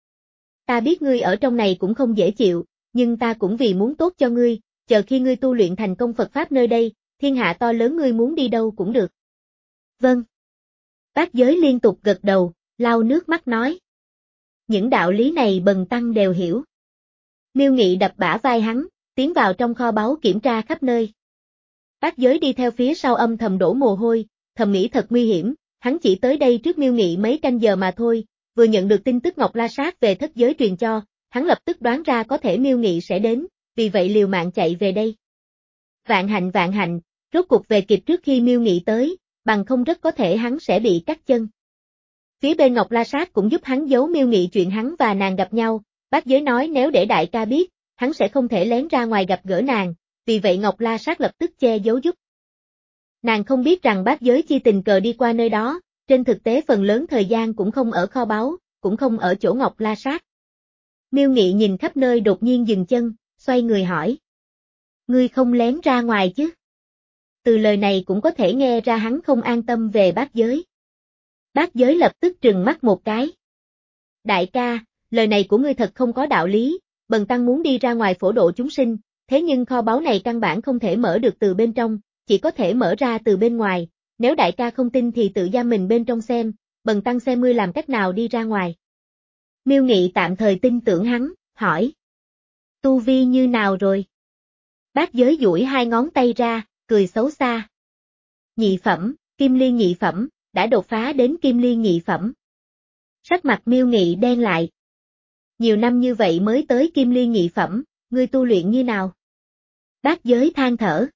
Ta biết ngươi ở trong này cũng không dễ chịu, nhưng ta cũng vì muốn tốt cho ngươi, chờ khi ngươi tu luyện thành công Phật Pháp nơi đây, thiên hạ to lớn ngươi muốn đi đâu cũng được. Vâng. Bát giới liên tục gật đầu, lau nước mắt nói. Những đạo lý này bần tăng đều hiểu. Miêu Nghị đập bả vai hắn, tiến vào trong kho báu kiểm tra khắp nơi. Bát giới đi theo phía sau âm thầm đổ mồ hôi, thầm nghĩ thật nguy hiểm, hắn chỉ tới đây trước Miêu Nghị mấy canh giờ mà thôi, vừa nhận được tin tức Ngọc La Sát về thất giới truyền cho, hắn lập tức đoán ra có thể Miêu Nghị sẽ đến, vì vậy liều mạng chạy về đây. Vạn hạnh vạn hạnh, rốt cuộc về kịp trước khi Miêu Nghị tới, bằng không rất có thể hắn sẽ bị cắt chân. Phía bên Ngọc La Sát cũng giúp hắn giấu Miêu Nghị chuyện hắn và nàng gặp nhau, bát giới nói nếu để đại ca biết, hắn sẽ không thể lén ra ngoài gặp gỡ nàng, vì vậy Ngọc La Sát lập tức che giấu giúp. Nàng không biết rằng bát giới chi tình cờ đi qua nơi đó, trên thực tế phần lớn thời gian cũng không ở kho báu, cũng không ở chỗ Ngọc La Sát. Miêu Nghị nhìn khắp nơi đột nhiên dừng chân, xoay người hỏi. Ngươi không lén ra ngoài chứ? Từ lời này cũng có thể nghe ra hắn không an tâm về bát giới. Bát giới lập tức trừng mắt một cái. Đại ca, lời này của ngươi thật không có đạo lý, bần tăng muốn đi ra ngoài phổ độ chúng sinh, thế nhưng kho báu này căn bản không thể mở được từ bên trong, chỉ có thể mở ra từ bên ngoài, nếu đại ca không tin thì tự giam mình bên trong xem, bần tăng xem ngươi làm cách nào đi ra ngoài. Miêu Nghị tạm thời tin tưởng hắn, hỏi. Tu vi như nào rồi? Bát giới duỗi hai ngón tay ra, cười xấu xa. Nhị phẩm, Kim Liên nhị phẩm, đã đột phá đến Kim Liên nhị phẩm. Sắc mặt Miêu Nghị đen lại. Nhiều năm như vậy mới tới Kim Liên nhị phẩm, ngươi tu luyện như nào? Bát giới than thở.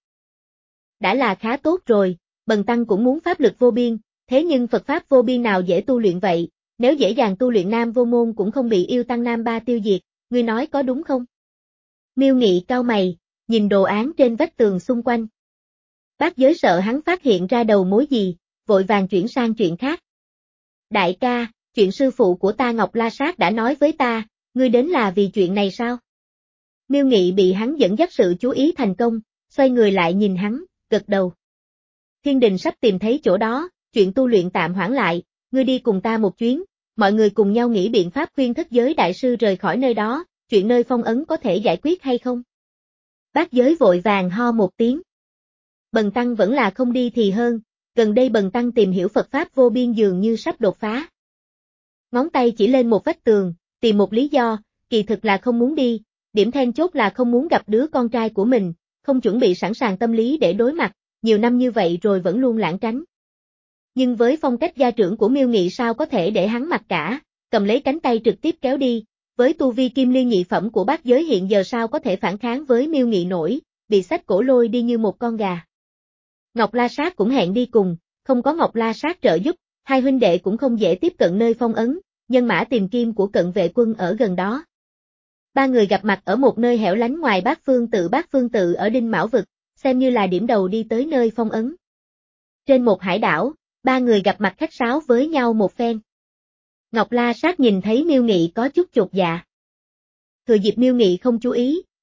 Đã là khá tốt rồi, bần tăng cũng muốn pháp lực vô biên, thế nhưng Phật Pháp vô biên nào dễ tu luyện vậy, nếu dễ dàng tu luyện Nam Vô Môn cũng không bị yêu tăng Nam Ba tiêu diệt, ngươi nói có đúng không? Miêu Nghị cau mày, nhìn đồ án trên vách tường xung quanh. Bát giới sợ hắn phát hiện ra đầu mối gì, vội vàng chuyển sang chuyện khác. Đại ca, chuyện sư phụ của ta Ngọc La Sát đã nói với ta, ngươi đến là vì chuyện này sao? Miêu Nghị bị hắn dẫn dắt sự chú ý thành công, xoay người lại nhìn hắn, gật đầu. Thiên đình sắp tìm thấy chỗ đó, chuyện tu luyện tạm hoãn lại, ngươi đi cùng ta một chuyến, mọi người cùng nhau nghĩ biện pháp khuyên thất giới đại sư rời khỏi nơi đó, chuyện nơi phong ấn có thể giải quyết hay không? Bát giới vội vàng ho một tiếng. Bần tăng vẫn là không đi thì hơn, gần đây bần tăng tìm hiểu Phật Pháp vô biên dường như sắp đột phá. Ngón tay chỉ lên một vách tường, tìm một lý do, kỳ thực là không muốn đi, điểm then chốt là không muốn gặp đứa con trai của mình, không chuẩn bị sẵn sàng tâm lý để đối mặt, nhiều năm như vậy rồi vẫn luôn lảng tránh. Nhưng với phong cách gia trưởng của Miêu Nghị sao có thể để hắn mặc cả, cầm lấy cánh tay trực tiếp kéo đi, với tu vi Kim Liên nhị phẩm của bát giới hiện giờ sao có thể phản kháng với Miêu Nghị nổi, bị xách cổ lôi đi như một con gà. Ngọc La Sát cũng hẹn đi cùng, không có Ngọc La Sát trợ giúp, hai huynh đệ cũng không dễ tiếp cận nơi phong ấn, nhân mã tìm kim của cận vệ quân ở gần đó. Ba người gặp mặt ở một nơi hẻo lánh ngoài Bát Phương Tự Bát Phương Tự ở Đinh Mão Vực, xem như là điểm đầu đi tới nơi phong ấn. Trên một hải đảo, ba người gặp mặt khách sáo với nhau một phen. Ngọc La Sát nhìn thấy Miêu Nghị có chút chột dạ. Thừa dịp Miêu Nghị không chú ý,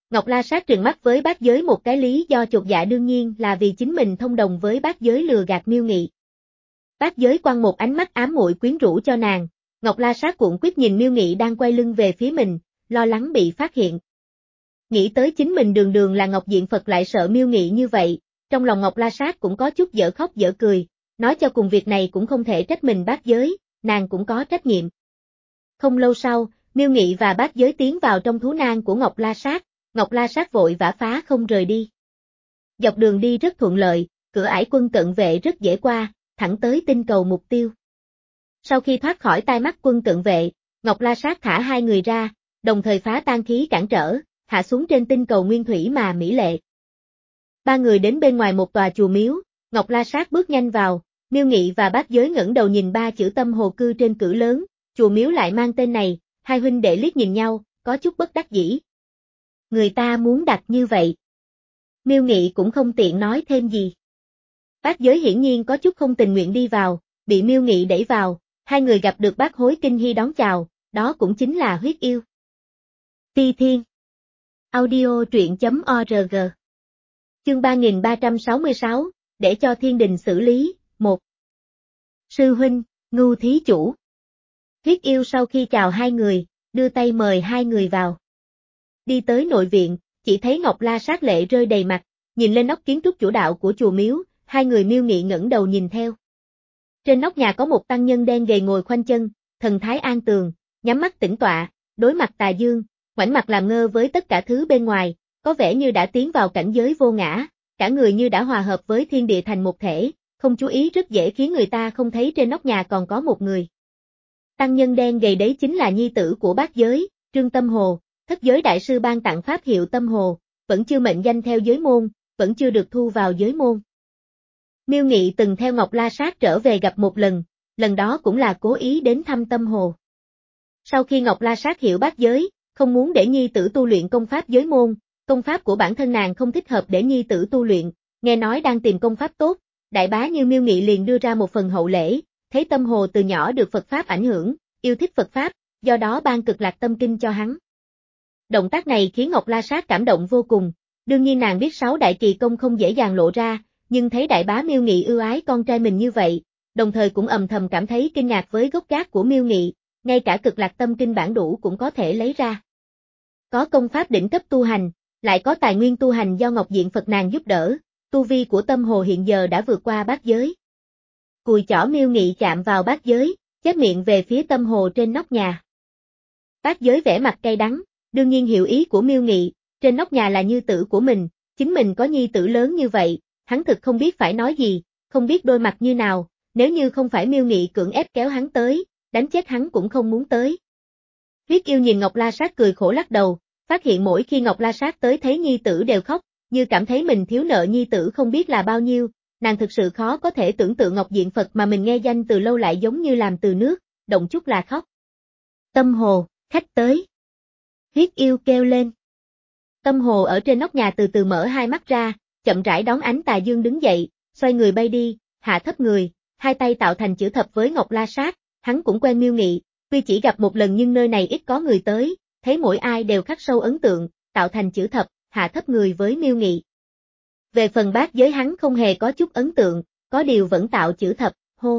Ngọc La Sát trừng mắt với Bát Giới một cái lý do chột dạ đương nhiên là vì chính mình thông đồng với Bát Giới lừa gạt Miêu Nghị. Bát Giới quăng một ánh mắt ám muội quyến rũ cho nàng, Ngọc La Sát cuộn quýt nhìn Miêu Nghị đang quay lưng về phía mình, lo lắng bị phát hiện. Nghĩ tới chính mình đường đường là Ngọc Diện Phật lại sợ Miêu Nghị như vậy, trong lòng Ngọc La Sát cũng có chút dở khóc dở cười, nói cho cùng việc này cũng không thể trách mình Bát Giới, nàng cũng có trách nhiệm. Không lâu sau, Miêu Nghị và Bát Giới tiến vào trong thú nang của Ngọc La Sát, Ngọc La Sát vội vã phá không rời đi. Dọc đường đi rất thuận lợi, cửa ải quân cận vệ rất dễ qua, thẳng tới tinh cầu mục tiêu. Sau khi thoát khỏi tai mắt quân cận vệ, Ngọc La Sát thả hai người ra, đồng thời phá tan khí cản trở, hạ xuống trên tinh cầu nguyên thủy mà mỹ lệ. Ba người đến bên ngoài một tòa chùa miếu, Ngọc La Sát bước nhanh vào, Miêu Nghị và Bát Giới ngẩng đầu nhìn ba chữ Tâm Hồ cư trên cửa lớn, chùa miếu lại mang tên này, hai huynh đệ liếc nhìn nhau, có chút bất đắc dĩ. Người ta muốn đặt như vậy. Miêu Nghị cũng không tiện nói thêm gì. Bát Giới hiển nhiên có chút không tình nguyện đi vào, bị Miêu Nghị đẩy vào, hai người gặp được Bát Hối Kinh Hy đón chào, đó cũng chính là Huyết Yêu. Ti Thiên. Audio truyện chấm org. Chương ba nghìn ba trăm sáu mươi sáu, để cho thiên đình xử lý, một. Sư huynh, Ngưu thí chủ. Huyết Yêu sau khi chào hai người, đưa tay mời hai người vào. Đi tới nội viện, chỉ thấy Ngọc La Sát lệ rơi đầy mặt, nhìn lên nóc kiến trúc chủ đạo của chùa miếu, hai người Miêu Nghị ngẩng đầu nhìn theo. Trên nóc nhà có một tăng nhân đen gầy ngồi khoanh chân, thần thái an tường, nhắm mắt tĩnh tọa, đối mặt tà dương, ngoảnh mặt làm ngơ với tất cả thứ bên ngoài, có vẻ như đã tiến vào cảnh giới vô ngã, cả người như đã hòa hợp với thiên địa thành một thể, không chú ý rất dễ khiến người ta không thấy trên nóc nhà còn có một người. Tăng nhân đen gầy đấy chính là nhi tử của Bát Giới, Trương Tâm Hồ, Thất Giới đại sư ban tặng pháp hiệu Tâm Hồ, vẫn chưa mệnh danh theo giới môn, vẫn chưa được thu vào giới môn. Miêu Nghị từng theo Ngọc La Sát trở về gặp một lần, lần đó cũng là cố ý đến thăm Tâm Hồ. Sau khi Ngọc La Sát hiểu Bát Giới, không muốn để nhi tử tu luyện công pháp giới môn, công pháp của bản thân nàng không thích hợp để nhi tử tu luyện, nghe nói đang tìm công pháp tốt, đại bá như Miêu Nghị liền đưa ra một phần hậu lễ, thấy Tâm Hồ từ nhỏ được Phật pháp ảnh hưởng, yêu thích Phật pháp, do đó ban Cực Lạc Tâm Kinh cho hắn. Động tác này khiến Ngọc La Sát cảm động vô cùng, đương nhiên nàng biết sáu đại kỳ công không dễ dàng lộ ra, nhưng thấy đại bá Miêu Nghị ưu ái con trai mình như vậy, đồng thời cũng ầm thầm cảm thấy kinh ngạc với gốc gác của Miêu Nghị, ngay cả Cực Lạc Tâm Kinh bản đủ cũng có thể lấy ra. Có công pháp đỉnh cấp tu hành, lại có tài nguyên tu hành do Ngọc Diện Phật nàng giúp đỡ, tu vi của Tâm Hồ hiện giờ đã vượt qua Bát Giới. Cùi chỏ Miêu Nghị chạm vào Bát Giới, chép miệng về phía Tâm Hồ trên nóc nhà. Bát Giới vẻ mặt cay đắng, đương nhiên hiểu ý của Miêu Nghị, trên nóc nhà là như tử của mình, chính mình có nhi tử lớn như vậy, hắn thực không biết phải nói gì, không biết đôi mặt như nào, nếu như không phải Miêu Nghị cưỡng ép kéo hắn tới, đánh chết hắn cũng không muốn tới. Huyết Yêu nhìn Ngọc La Sát cười khổ lắc đầu, phát hiện mỗi khi Ngọc La Sát tới thấy nhi tử đều khóc, như cảm thấy mình thiếu nợ nhi tử không biết là bao nhiêu, nàng thực sự khó có thể tưởng tượng Ngọc Diện Phật mà mình nghe danh từ lâu lại giống như làm từ nước, động chút là khóc. Tâm Hồ, khách tới. Huyết Yêu kêu lên. Tâm Hồ ở trên nóc nhà từ từ mở hai mắt ra, chậm rãi đón ánh tà dương đứng dậy, xoay người bay đi, hạ thấp người, hai tay tạo thành chữ thập với Ngọc La Sát, hắn cũng quen Miêu Nghị, tuy chỉ gặp một lần nhưng nơi này ít có người tới, thấy mỗi ai đều khắc sâu ấn tượng, tạo thành chữ thập, hạ thấp người với Miêu Nghị. Về phần Bát Giới hắn không hề có chút ấn tượng, có điều vẫn tạo chữ thập, hô.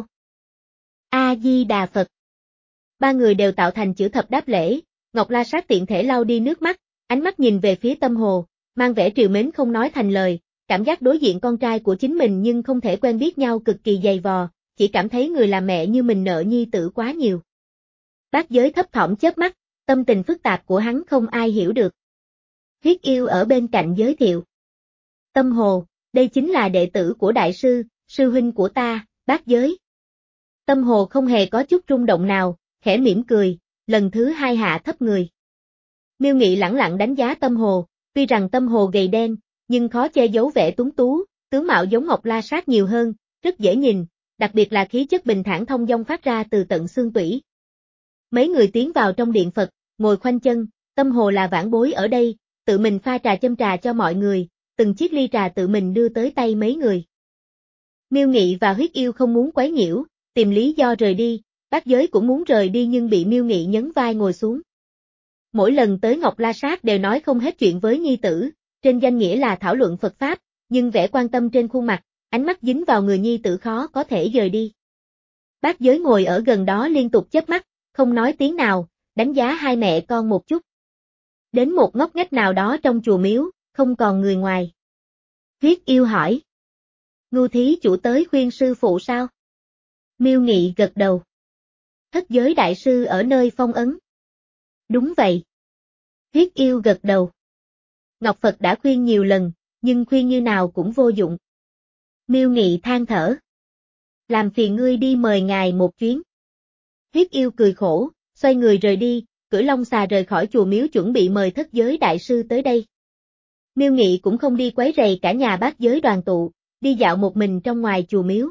A-di-đà Phật. Ba người đều tạo thành chữ thập đáp lễ, Ngọc La Sát tiện thể lau đi nước mắt, ánh mắt nhìn về phía Tâm Hồ, mang vẻ trìu mến không nói thành lời, cảm giác đối diện con trai của chính mình nhưng không thể quen biết nhau cực kỳ dày vò, chỉ cảm thấy người làm mẹ như mình nợ nhi tử quá nhiều. Bát Giới thấp thỏm chớp mắt, tâm tình phức tạp của hắn không ai hiểu được. Huyết Yêu ở bên cạnh giới thiệu. Tâm Hồ, đây chính là đệ tử của đại sư, sư huynh của ta, Bát Giới. Tâm Hồ không hề có chút rung động nào, khẽ mỉm cười, lần thứ hai hạ thấp người. Miêu Nghị lẳng lặng đánh giá Tâm Hồ, tuy rằng Tâm Hồ gầy đen, nhưng khó che giấu vẻ tuấn tú, tướng mạo giống Ngọc La Sát nhiều hơn, rất dễ nhìn, đặc biệt là khí chất bình thản thông dong phát ra từ tận xương tủy. Mấy người tiến vào trong điện Phật, ngồi khoanh chân, Tâm Hồ là vãn bối ở đây, tự mình pha trà châm trà cho mọi người, từng chiếc ly trà tự mình đưa tới tay mấy người. Miêu Nghị và Huyết Yêu không muốn quấy nhiễu, tìm lý do rời đi, Bát Giới cũng muốn rời đi nhưng bị Miêu Nghị nhấn vai ngồi xuống. mỗi lần tới Ngọc La Sát đều nói không hết chuyện với nhi tử, trên danh nghĩa là thảo luận Phật Pháp, nhưng vẻ quan tâm trên khuôn mặt, ánh mắt dính vào người nhi tử khó có thể dời đi. Bác Giới ngồi ở gần đó liên tục chớp mắt, không nói tiếng nào, đánh giá hai mẹ con một chút. Đến một ngóc ngách nào đó trong chùa miếu, không còn người ngoài. Huyết Yêu hỏi. Ngưu thí chủ tới khuyên sư phụ sao? Miêu Nghị gật đầu. Thất giới đại sư ở nơi phong ấn. Đúng vậy. Huyết Yêu gật đầu. Ngọc Phật đã khuyên nhiều lần, nhưng khuyên như nào cũng vô dụng. Miêu Nghị than thở. Làm phiền ngươi đi mời ngài một chuyến. Huyết Yêu cười khổ, xoay người rời đi, cưỡi long xà rời khỏi chùa miếu chuẩn bị mời thất giới đại sư tới đây. Miêu Nghị cũng không đi quấy rầy cả nhà bát giới đoàn tụ, đi dạo một mình trong ngoài chùa miếu.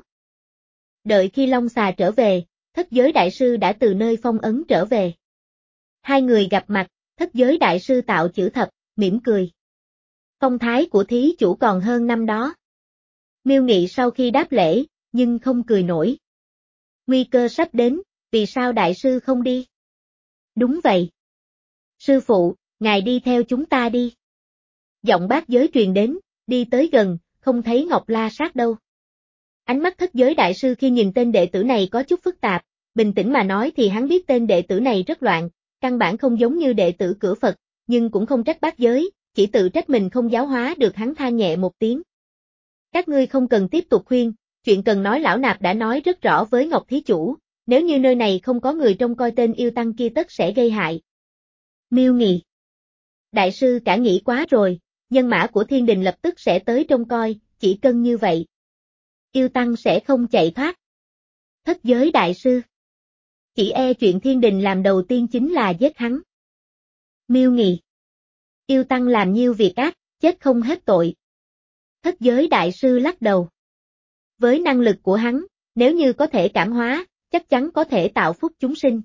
Đợi khi long xà trở về, thất giới đại sư đã từ nơi phong ấn trở về. Hai người gặp mặt, thất giới đại sư tạo chữ thập, mỉm cười. Phong thái của thí chủ còn hơn năm đó. Miêu Nghị sau khi đáp lễ, nhưng không cười nổi. Nguy cơ sắp đến, vì sao đại sư không đi? Đúng vậy. Sư phụ, ngài đi theo chúng ta đi. Giọng bát giới truyền đến, đi tới gần, không thấy Ngọc La Sát đâu. Ánh mắt thất giới đại sư khi nhìn tên đệ tử này có chút phức tạp, bình tĩnh mà nói thì hắn biết tên đệ tử này rất loạn, căn bản không giống như đệ tử cửa Phật, nhưng cũng không trách bát giới, chỉ tự trách mình không giáo hóa được hắn, than nhẹ một tiếng. Các ngươi không cần tiếp tục khuyên, chuyện cần nói lão nạp đã nói rất rõ với Ngọc thí chủ, nếu như nơi này không có người trông coi tên yêu tăng kia tất sẽ gây hại. Miêu Nghị. Đại sư cả nghĩ quá rồi, nhân mã của thiên đình lập tức sẽ tới trông coi, chỉ cần như vậy. Yêu tăng sẽ không chạy thoát. Thất giới đại sư. Chỉ e chuyện thiên đình làm đầu tiên chính là giết hắn. Miêu Nghị. Yêu tăng làm nhiêu việc ác, chết không hết tội. Thất giới đại sư lắc đầu. Với năng lực của hắn, nếu như có thể cảm hóa, chắc chắn có thể tạo phúc chúng sinh.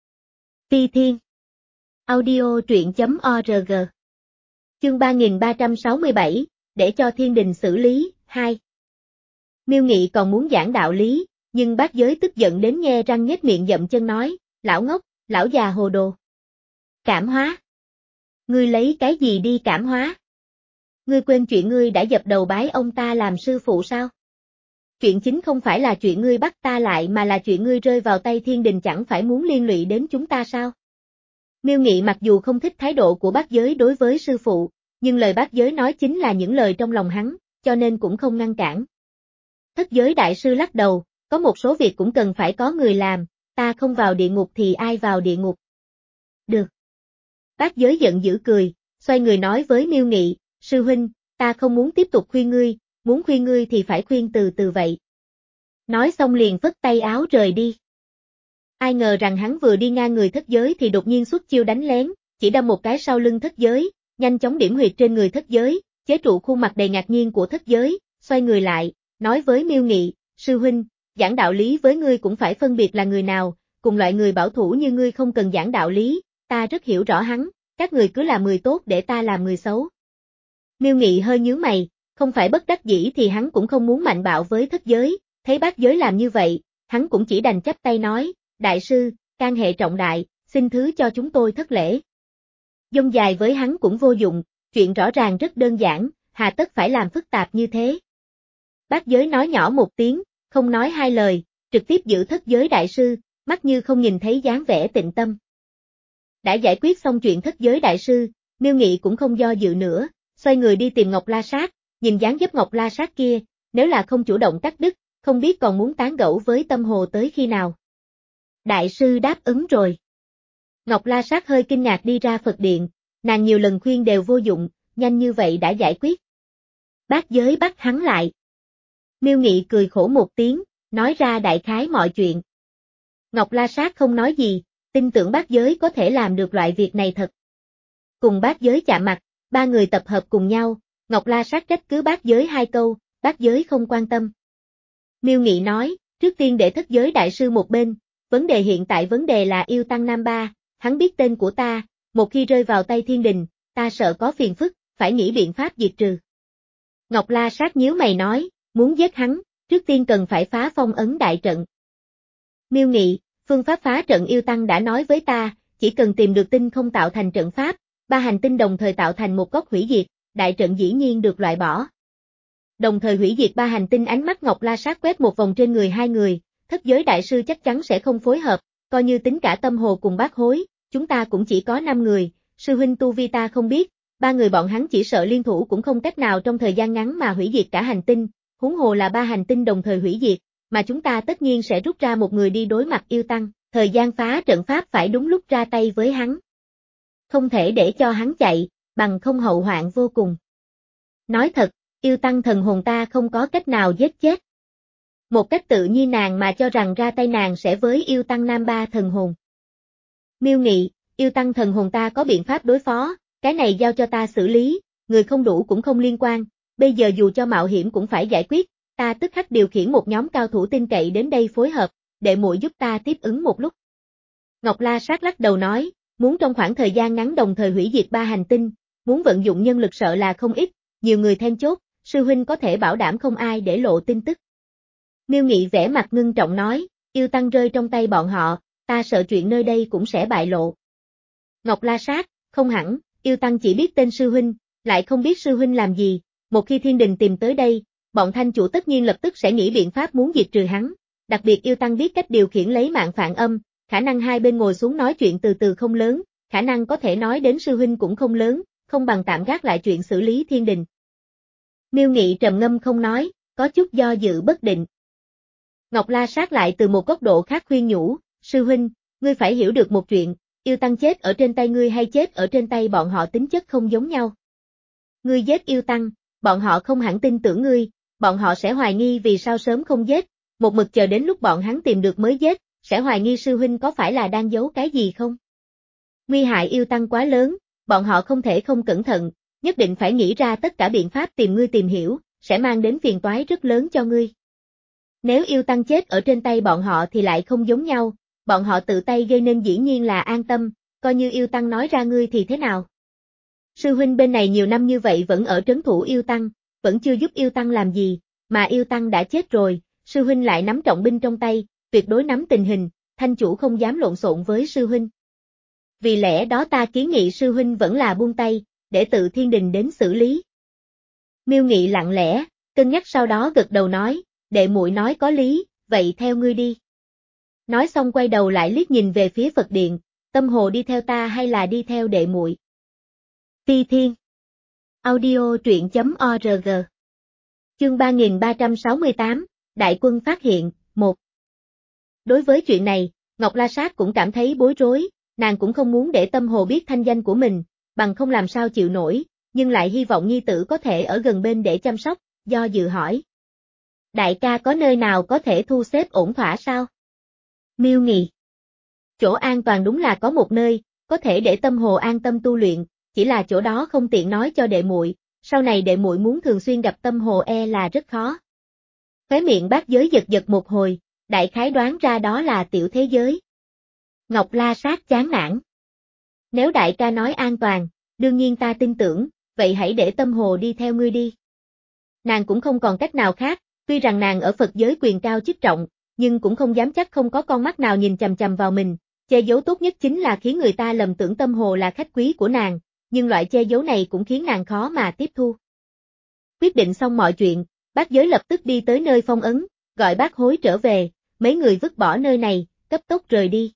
Phi Thiên. Audio truyện chấm org. Chương ba nghìn ba trăm sáu mươi bảy, để cho thiên đình xử lý, hai. Miêu Nghị còn muốn giảng đạo lý, nhưng bát giới tức giận đến nhe răng nhếch miệng dậm chân nói, lão ngốc, lão già hồ đồ. Cảm hóa. Ngươi lấy cái gì đi cảm hóa? Ngươi quên chuyện ngươi đã dập đầu bái ông ta làm sư phụ sao? Chuyện chính không phải là chuyện ngươi bắt ta lại mà là chuyện ngươi rơi vào tay thiên đình, chẳng phải muốn liên lụy đến chúng ta sao? Miêu Nghị mặc dù không thích thái độ của bát giới đối với sư phụ, nhưng lời bát giới nói chính là những lời trong lòng hắn, cho nên cũng không ngăn cản. Thất giới đại sư lắc đầu, có một số việc cũng cần phải có người làm, ta không vào địa ngục thì ai vào địa ngục? Được. Bát giới giận dữ cười, xoay người nói với Miêu Nghị, sư huynh, ta không muốn tiếp tục khuyên ngươi, muốn khuyên ngươi thì phải khuyên từ từ vậy. Nói xong liền phất tay áo rời đi. Ai ngờ rằng hắn vừa đi ngang người thất giới thì đột nhiên xuất chiêu đánh lén, chỉ đâm một cái sau lưng thất giới, nhanh chóng điểm huyệt trên người thất giới, chế trụ khuôn mặt đầy ngạc nhiên của thất giới, xoay người lại, nói với Miêu Nghị, sư huynh, giảng đạo lý với ngươi cũng phải phân biệt là người nào, cùng loại người bảo thủ như ngươi không cần giảng đạo lý, ta rất hiểu rõ hắn, các người cứ làm người tốt để ta làm người xấu. Miêu Nghị hơi nhíu mày, không phải bất đắc dĩ thì hắn cũng không muốn mạnh bạo với thất giới, thấy bát giới làm như vậy, hắn cũng chỉ đành chắp tay nói, đại sư, can hệ trọng đại, xin thứ cho chúng tôi thất lễ. Dông dài với hắn cũng vô dụng, chuyện rõ ràng rất đơn giản, hà tất phải làm phức tạp như thế. Bát giới nói nhỏ một tiếng, không nói hai lời, trực tiếp giữ thất giới đại sư, mắt như không nhìn thấy dáng vẻ tịnh tâm. Đã giải quyết xong chuyện thất giới đại sư, Miêu Nghị cũng không do dự nữa, xoay người đi tìm Ngọc La Sát, nhìn dáng dấp Ngọc La Sát kia, nếu là không chủ động cắt đứt, không biết còn muốn tán gẫu với Tâm Hồ tới khi nào. Đại sư đáp ứng rồi. Ngọc La Sát hơi kinh ngạc đi ra Phật điện, nàng nhiều lần khuyên đều vô dụng, nhanh như vậy đã giải quyết. Bát giới bắt hắn lại. Miêu Nghị cười khổ một tiếng, nói ra đại khái mọi chuyện. Ngọc La Sát không nói gì, tin tưởng bát giới có thể làm được loại việc này thật. Cùng bát giới chạm mặt, ba người tập hợp cùng nhau, Ngọc La Sát trách cứ bát giới hai câu, bát giới không quan tâm. Miêu Nghị nói, trước tiên để thất giới đại sư một bên, vấn đề hiện tại vấn đề là yêu tăng Nam Ba, hắn biết tên của ta, một khi rơi vào tay thiên đình, ta sợ có phiền phức, phải nghĩ biện pháp diệt trừ. Ngọc La Sát nhíu mày nói, muốn giết hắn, trước tiên cần phải phá phong ấn đại trận. Miêu Nghị, phương pháp phá trận yêu tăng đã nói với ta, chỉ cần tìm được tinh không tạo thành trận pháp, ba hành tinh đồng thời tạo thành một góc hủy diệt, đại trận dĩ nhiên được loại bỏ. Đồng thời hủy diệt ba hành tinh. Ánh mắt Ngọc La Sát quét một vòng trên người hai người, thất giới đại sư chắc chắn sẽ không phối hợp, coi như tính cả Tâm Hồ cùng Bác Hối, chúng ta cũng chỉ có năm người, sư huynh tu vi ta không biết, ba người bọn hắn chỉ sợ liên thủ cũng không cách nào trong thời gian ngắn mà hủy diệt cả hành tinh, huống hồ là ba hành tinh đồng thời hủy diệt, mà chúng ta tất nhiên sẽ rút ra một người đi đối mặt yêu tăng, thời gian phá trận pháp phải đúng lúc ra tay với hắn. Không thể để cho hắn chạy, bằng không hậu hoạn vô cùng. Nói thật, yêu tăng thần hồn ta không có cách nào giết chết. Một cách tự nhiên nàng mà cho rằng ra tay nàng sẽ với yêu tăng nam ba thần hồn. Miêu Nghị, yêu tăng thần hồn ta có biện pháp đối phó, cái này giao cho ta xử lý, người không đủ cũng không liên quan, bây giờ dù cho mạo hiểm cũng phải giải quyết, ta tức khắc điều khiển một nhóm cao thủ tin cậy đến đây phối hợp, đệ muội giúp ta tiếp ứng một lúc. Ngọc La Sát lắc đầu nói, muốn trong khoảng thời gian ngắn đồng thời hủy diệt ba hành tinh, muốn vận dụng nhân lực sợ là không ít, nhiều người then chốt, sư huynh có thể bảo đảm không ai để lộ tin tức. Miêu Nghị vẻ mặt ngưng trọng nói, yêu tăng rơi trong tay bọn họ, ta sợ chuyện nơi đây cũng sẽ bại lộ. Ngọc La Sát, không hẳn, yêu tăng chỉ biết tên sư huynh, lại không biết sư huynh làm gì, một khi thiên đình tìm tới đây, bọn thanh chủ tất nhiên lập tức sẽ nghĩ biện pháp muốn diệt trừ hắn, đặc biệt yêu tăng biết cách điều khiển lấy mạng phản âm, khả năng hai bên ngồi xuống nói chuyện từ từ không lớn, khả năng có thể nói đến sư huynh cũng không lớn, không bằng tạm gác lại chuyện xử lý thiên đình. Miêu Nghị trầm ngâm không nói, có chút do dự bất định. Ngọc La Sát lại từ một góc độ khác khuyên nhủ, sư huynh, ngươi phải hiểu được một chuyện, yêu tăng chết ở trên tay ngươi hay chết ở trên tay bọn họ tính chất không giống nhau. Ngươi giết yêu tăng, bọn họ không hẳn tin tưởng ngươi, bọn họ sẽ hoài nghi vì sao sớm không giết, một mực chờ đến lúc bọn hắn tìm được mới giết, sẽ hoài nghi sư huynh có phải là đang giấu cái gì không? Nguy hại yêu tăng quá lớn, bọn họ không thể không cẩn thận, nhất định phải nghĩ ra tất cả biện pháp tìm ngươi tìm hiểu, sẽ mang đến phiền toái rất lớn cho ngươi. Nếu yêu tăng chết ở trên tay bọn họ thì lại không giống nhau, bọn họ tự tay gây nên dĩ nhiên là an tâm, coi như yêu tăng nói ra ngươi thì thế nào? Sư huynh bên này nhiều năm như vậy vẫn ở trấn thủ yêu tăng, vẫn chưa giúp yêu tăng làm gì, mà yêu tăng đã chết rồi, sư huynh lại nắm trọng binh trong tay, tuyệt đối nắm tình hình, thanh chủ không dám lộn xộn với sư huynh. Vì lẽ đó ta kiến nghị sư huynh vẫn là buông tay, để tự thiên đình đến xử lý. Miêu Nghị lặng lẽ, cân nhắc sau đó gật đầu nói, đệ muội nói có lý, vậy theo ngươi đi. Nói xong quay đầu lại liếc nhìn về phía Phật điện, Tâm Hồ đi theo ta hay là đi theo đệ muội? Ti Thiên. Audio truyện chấm org. Chương ba nghìn ba trăm sáu mươi tám, Đại quân phát hiện, một. Đối với chuyện này, Ngọc La Sát cũng cảm thấy bối rối, nàng cũng không muốn để Tâm Hồ biết thanh danh của mình, bằng không làm sao chịu nổi, nhưng lại hy vọng nhi tử có thể ở gần bên để chăm sóc, do dự hỏi. Đại ca có nơi nào có thể thu xếp ổn thỏa sao? Miêu Nghị. Chỗ an toàn đúng là có một nơi, có thể để Tâm Hồ an tâm tu luyện, chỉ là chỗ đó không tiện nói cho đệ muội, sau này đệ muội muốn thường xuyên gặp Tâm Hồ e là rất khó. Khóe miệng Bát Giới giật giật một hồi, đại khái đoán ra đó là tiểu thế giới. Ngọc La Sát chán nản. Nếu đại ca nói an toàn, đương nhiên ta tin tưởng, vậy hãy để Tâm Hồ đi theo ngươi đi. Nàng cũng không còn cách nào khác, tuy rằng nàng ở Phật giới quyền cao chức trọng, nhưng cũng không dám chắc không có con mắt nào nhìn chằm chằm vào mình, che giấu tốt nhất chính là khiến người ta lầm tưởng Tâm Hồ là khách quý của nàng, nhưng loại che giấu này cũng khiến nàng khó mà tiếp thu. Quyết định xong mọi chuyện, Bát Giới lập tức đi tới nơi phong ấn, gọi Bác Hối trở về, mấy người vứt bỏ nơi này, cấp tốc rời đi.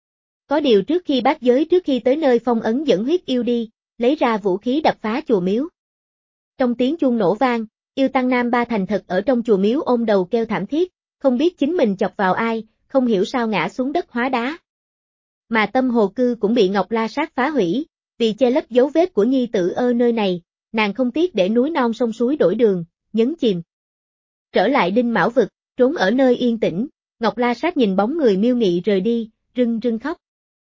Có điều trước khi Bát Giới trước khi tới nơi phong ấn dẫn huyết yêu đi, lấy ra vũ khí đập phá chùa miếu. Trong tiếng chuông nổ vang, yêu tăng nam ba thành thật ở trong chùa miếu ôm đầu kêu thảm thiết, không biết chính mình chọc vào ai, không hiểu sao ngã xuống đất hóa đá. Mà Tâm Hồ cư cũng bị Ngọc La Sát phá hủy, vì che lấp dấu vết của nhi tử ở nơi này, nàng không tiếc để núi non sông suối đổi đường, nhấn chìm. Trở lại Đinh Mão vực, trốn ở nơi yên tĩnh, Ngọc La Sát nhìn bóng người Miêu Nghị rời đi, rưng rưng khóc.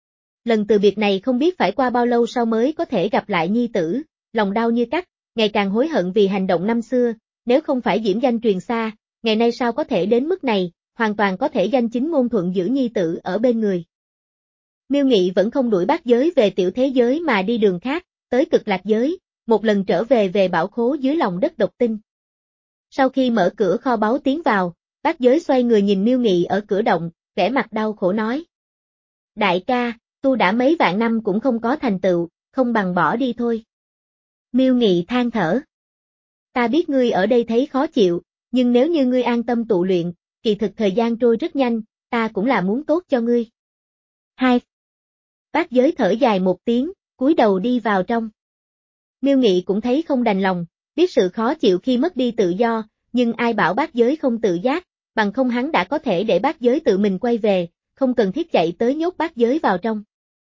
Lần từ biệt này không biết phải qua bao lâu sau mới có thể gặp lại nhi tử, lòng đau như cắt, ngày càng hối hận vì hành động năm xưa, nếu không phải diễm danh truyền xa, ngày nay sao có thể đến mức này, hoàn toàn có thể danh chính ngôn thuận giữ nhi tử ở bên người. Miêu Nghị vẫn không đuổi Bát Giới về tiểu thế giới mà đi đường khác, tới Cực Lạc giới, một lần trở về về bảo khố dưới lòng đất độc tinh. Sau khi mở cửa kho báu tiến vào, Bát Giới xoay người nhìn Miêu Nghị ở cửa động, vẻ mặt đau khổ nói. Đại ca, Tu đã mấy vạn năm cũng không có thành tựu, không bằng bỏ đi thôi. Miêu Nghị than thở. Ta biết ngươi ở đây thấy khó chịu, nhưng nếu như ngươi an tâm tụ luyện, kỳ thực thời gian trôi rất nhanh, ta cũng là muốn tốt cho ngươi. Hai. Bác Giới thở dài một tiếng, cúi đầu đi vào trong. Miêu Nghị cũng thấy không đành lòng, biết sự khó chịu khi mất đi tự do, nhưng ai bảo Bác Giới không tự giác, bằng không hắn đã có thể để Bác Giới tự mình quay về, không cần thiết chạy tới nhốt Bác Giới vào trong.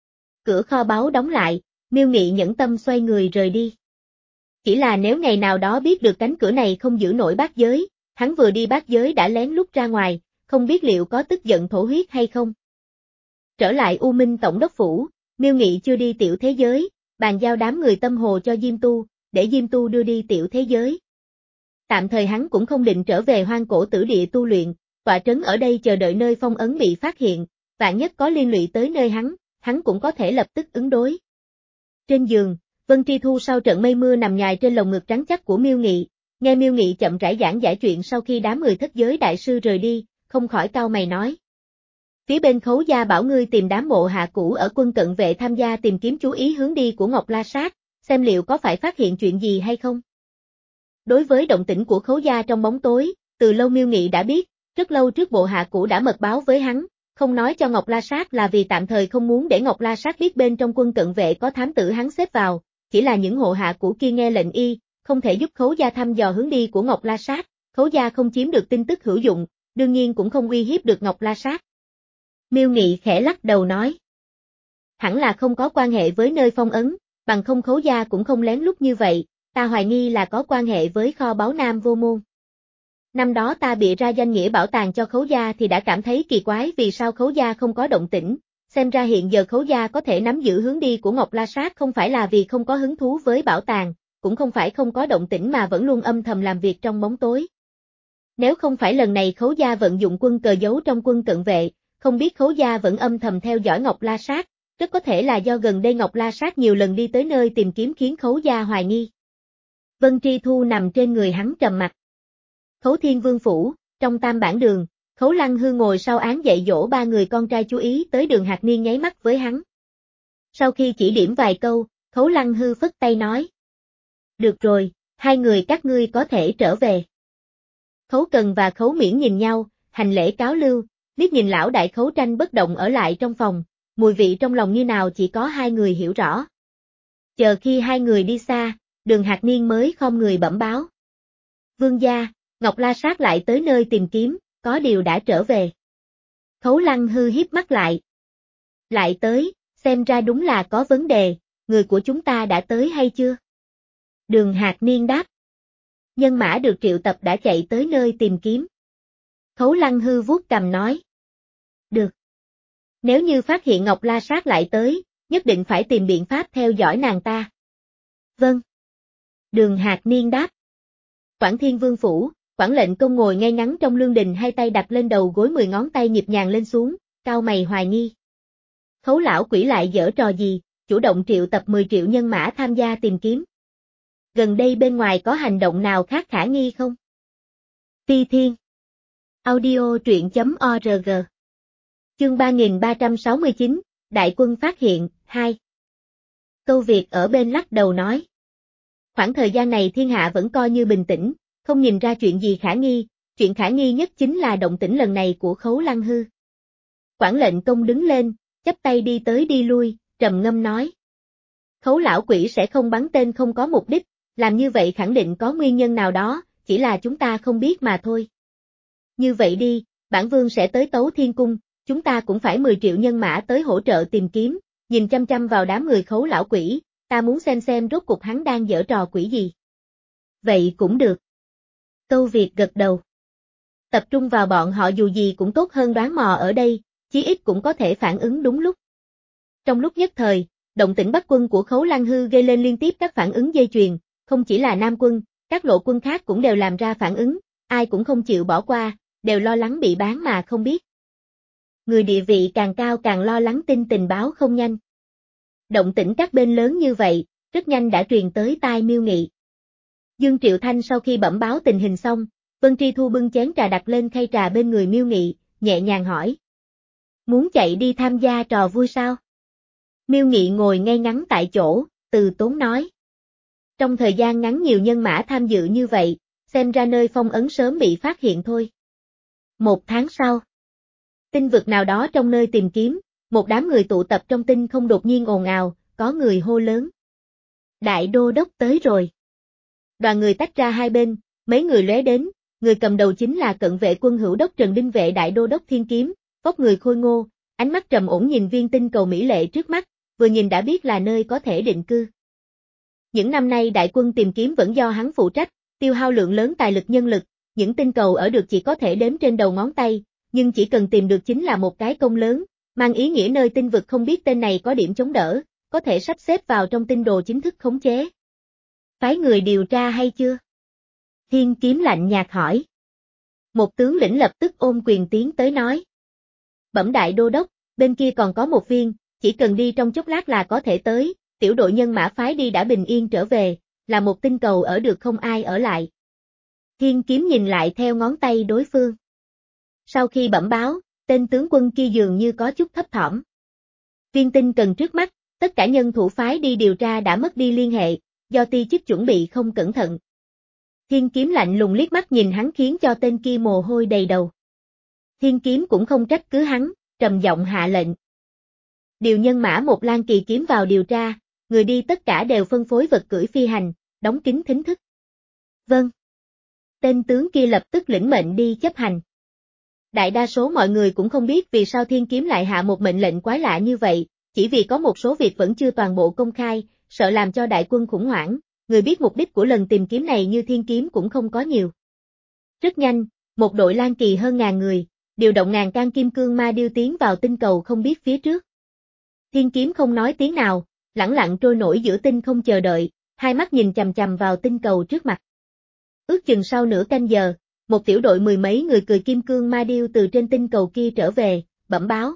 Cửa kho báu đóng lại, Miêu Nghị nhẫn tâm xoay người rời đi. Chỉ là nếu ngày nào đó biết được cánh cửa này không giữ nổi Bác Giới, hắn vừa đi Bác Giới đã lén lút ra ngoài, không biết liệu có tức giận thổ huyết hay không. Trở lại U Minh Tổng đốc phủ, Miêu Nghị chưa đi tiểu thế giới, bàn giao đám người tâm hồ cho Diêm Tu, để Diêm Tu đưa đi tiểu thế giới. Tạm thời hắn cũng không định trở về hoang cổ tử địa tu luyện, tọa trấn ở đây chờ đợi nơi phong ấn bị phát hiện, vạn nhất có liên lụy tới nơi hắn, hắn cũng có thể lập tức ứng đối. Trên giường, Vân Tri Thu sau trận mây mưa nằm nhài trên lồng ngực trắng chắc của Miêu Nghị, nghe Miêu Nghị chậm rãi giảng giải chuyện sau khi đám người thất giới đại sư rời đi, không khỏi cau mày nói. Phía bên Khấu gia bảo ngươi tìm đám bộ hạ cũ ở quân cận vệ tham gia tìm kiếm chú ý hướng đi của Ngọc La Sát, xem liệu có phải phát hiện chuyện gì hay không. Đối với động tĩnh của Khấu gia trong bóng tối, từ lâu Miêu Nghị đã biết, rất lâu trước bộ hạ cũ đã mật báo với hắn, không nói cho Ngọc La Sát là vì tạm thời không muốn để Ngọc La Sát biết bên trong quân cận vệ có thám tử hắn xếp vào, chỉ là những hộ hạ cũ kia nghe lệnh y, không thể giúp Khấu gia thăm dò hướng đi của Ngọc La Sát, Khấu gia không chiếm được tin tức hữu dụng, đương nhiên cũng không uy hiếp được Ngọc La Sát. Miêu Nghị khẽ lắc đầu nói. Hẳn là không có quan hệ với nơi phong ấn, bằng không Khấu gia cũng không lén lút như vậy, ta hoài nghi là có quan hệ với kho báu Nam Vô Môn. Năm đó ta bịa ra danh nghĩa bảo tàng cho Khấu gia thì đã cảm thấy kỳ quái vì sao Khấu gia không có động tĩnh, xem ra hiện giờ Khấu gia có thể nắm giữ hướng đi của Ngọc La Sát không phải là vì không có hứng thú với bảo tàng, cũng không phải không có động tĩnh mà vẫn luôn âm thầm làm việc trong bóng tối. Nếu không phải lần này Khấu gia vận dụng quân cờ giấu trong quân cận vệ, không biết Khấu gia vẫn âm thầm theo dõi Ngọc La Sát, rất có thể là do gần đây Ngọc La Sát nhiều lần đi tới nơi tìm kiếm khiến Khấu gia hoài nghi. Vân Tri Thu nằm trên người hắn trầm mặt. Khấu Thiên Vương phủ, trong Tam Bản Đường, Khấu Lăng Hư ngồi sau án dạy dỗ ba người con trai chú ý tới Đường Hạc Niên nháy mắt với hắn. Sau khi chỉ điểm vài câu, Khấu Lăng Hư phất tay nói. Được rồi, hai người các ngươi có thể trở về. Khấu Cần và Khấu Miễn nhìn nhau, hành lễ cáo lưu, liếc nhìn lão đại Khấu Tranh bất động ở lại trong phòng, mùi vị trong lòng như nào chỉ có hai người hiểu rõ. Chờ khi hai người đi xa, Đường Hạc Niên mới khom người bẩm báo. Vương gia, Ngọc La Sát lại tới nơi tìm kiếm, có điều đã trở về. Khấu Lăng Hư hiếp mắt lại. Lại tới, xem ra đúng là có vấn đề, người của chúng ta đã tới hay chưa? Đường Hạc Niên đáp. Nhân mã được triệu tập đã chạy tới nơi tìm kiếm. Khấu Lăng Hư vuốt cằm nói. Được. Nếu như phát hiện Ngọc La Sát lại tới, nhất định phải tìm biện pháp theo dõi nàng ta. Vâng. Đường Hạc Niên đáp. Quảng Thiên Vương phủ, Quảng lệnh công ngồi ngay ngắn trong lương đình hai tay đặt lên đầu gối mười ngón tay nhịp nhàng lên xuống, cau mày hoài nghi. Khấu lão quỷ lại giở trò gì, chủ động triệu tập mười triệu nhân mã tham gia tìm kiếm. Gần đây bên ngoài có hành động nào khác khả nghi không? Phi Thiên. Audio truyện.org. Chương ba nghìn ba trăm sáu mươi chín, Đại quân phát hiện, hai. Câu Việt ở bên lắc đầu nói. Khoảng thời gian này thiên hạ vẫn coi như bình tĩnh, không nhìn ra chuyện gì khả nghi, chuyện khả nghi nhất chính là động tĩnh lần này của Khấu Lăng Hư. Quảng lệnh công đứng lên, chắp tay đi tới đi lui, trầm ngâm nói. Khấu lão quỷ sẽ không bắn tên không có mục đích, làm như vậy khẳng định có nguyên nhân nào đó, chỉ là chúng ta không biết mà thôi. Như vậy đi, bản vương sẽ tới Tấu Thiên Cung, chúng ta cũng phải mười triệu nhân mã tới hỗ trợ tìm kiếm, nhìn chăm chăm vào đám người Khấu lão quỷ, ta muốn xem xem rốt cục hắn đang giở trò quỷ gì. Vậy cũng được. Câu Việt gật đầu. Tập trung vào bọn họ dù gì cũng tốt hơn đoán mò ở đây, chí ít cũng có thể phản ứng đúng lúc. Trong lúc nhất thời, động tĩnh Bắc quân của Khấu Lăng Hư gây lên liên tiếp các phản ứng dây chuyền, không chỉ là Nam quân, các lộ quân khác cũng đều làm ra phản ứng, ai cũng không chịu bỏ qua, đều lo lắng bị bán mà không biết. Người địa vị càng cao càng lo lắng tin tình báo không nhanh. Động tĩnh các bên lớn như vậy, rất nhanh đã truyền tới tai Miêu Nghị. Dương Triệu Thanh sau khi bẩm báo tình hình xong, Vân Tri Thu bưng chén trà đặt lên khay trà bên người Miêu Nghị, nhẹ nhàng hỏi. Muốn chạy đi tham gia trò vui sao? Miêu Nghị ngồi ngay ngắn tại chỗ, từ tốn nói. Trong thời gian ngắn nhiều nhân mã tham dự như vậy, xem ra nơi phong ấn sớm bị phát hiện thôi. Một tháng sau, tinh vực nào đó trong nơi tìm kiếm, một đám người tụ tập trong tinh không đột nhiên ồn ào, có người hô lớn. Đại đô đốc tới rồi. Đoàn người tách ra hai bên, mấy người lóe đến, người cầm đầu chính là cận vệ quân hữu đốc Trần Đinh Vệ đại đô đốc Thiên Kiếm, vóc người khôi ngô, ánh mắt trầm ổn nhìn viên tinh cầu mỹ lệ trước mắt, vừa nhìn đã biết là nơi có thể định cư. Những năm nay đại quân tìm kiếm vẫn do hắn phụ trách, tiêu hao lượng lớn tài lực nhân lực, những tinh cầu ở được chỉ có thể đếm trên đầu ngón tay, nhưng chỉ cần tìm được chính là một cái công lớn, mang ý nghĩa nơi tinh vực không biết tên này có điểm chống đỡ, có thể sắp xếp vào trong tinh đồ chính thức khống chế. Phái người điều tra hay chưa? Thiên Kiếm lạnh nhạt hỏi. Một tướng lĩnh lập tức ôm quyền tiến tới nói. Bẩm đại đô đốc, bên kia còn có một viên, chỉ cần đi trong chốc lát là có thể tới, tiểu đội nhân mã phái đi đã bình yên trở về, là một tinh cầu ở được không ai ở lại. Thiên Kiếm nhìn lại theo ngón tay đối phương. Sau khi bẩm báo, tên tướng quân kia dường như có chút thấp thỏm. Viên tinh cần trước mắt, tất cả nhân thủ phái đi điều tra đã mất đi liên hệ, do ti chức chuẩn bị không cẩn thận. Thiên Kiếm lạnh lùng liếc mắt nhìn hắn khiến cho tên kia mồ hôi đầy đầu. Thiên Kiếm cũng không trách cứ hắn, trầm giọng hạ lệnh. Điều nhân mã một Lan Kỳ Kiếm vào điều tra, người đi tất cả đều phân phối vật cưỡi phi hành, đóng kín thính thức. Vâng. Tên tướng kia lập tức lĩnh mệnh đi chấp hành. Đại đa số mọi người cũng không biết vì sao Thiên Kiếm lại hạ một mệnh lệnh quái lạ như vậy, chỉ vì có một số việc vẫn chưa toàn bộ công khai, sợ làm cho đại quân khủng hoảng, người biết mục đích của lần tìm kiếm này như Thiên Kiếm cũng không có nhiều. Rất nhanh, một đội Lan Kỳ hơn ngàn người, điều động ngàn can kim cương ma điêu tiến vào tinh cầu không biết phía trước. Thiên Kiếm không nói tiếng nào, lẳng lặng trôi nổi giữa tinh không chờ đợi, hai mắt nhìn chằm chằm vào tinh cầu trước mặt. Ước chừng sau nửa canh giờ, một tiểu đội mười mấy người cười kim cương ma điêu từ trên tinh cầu kia trở về, bẩm báo.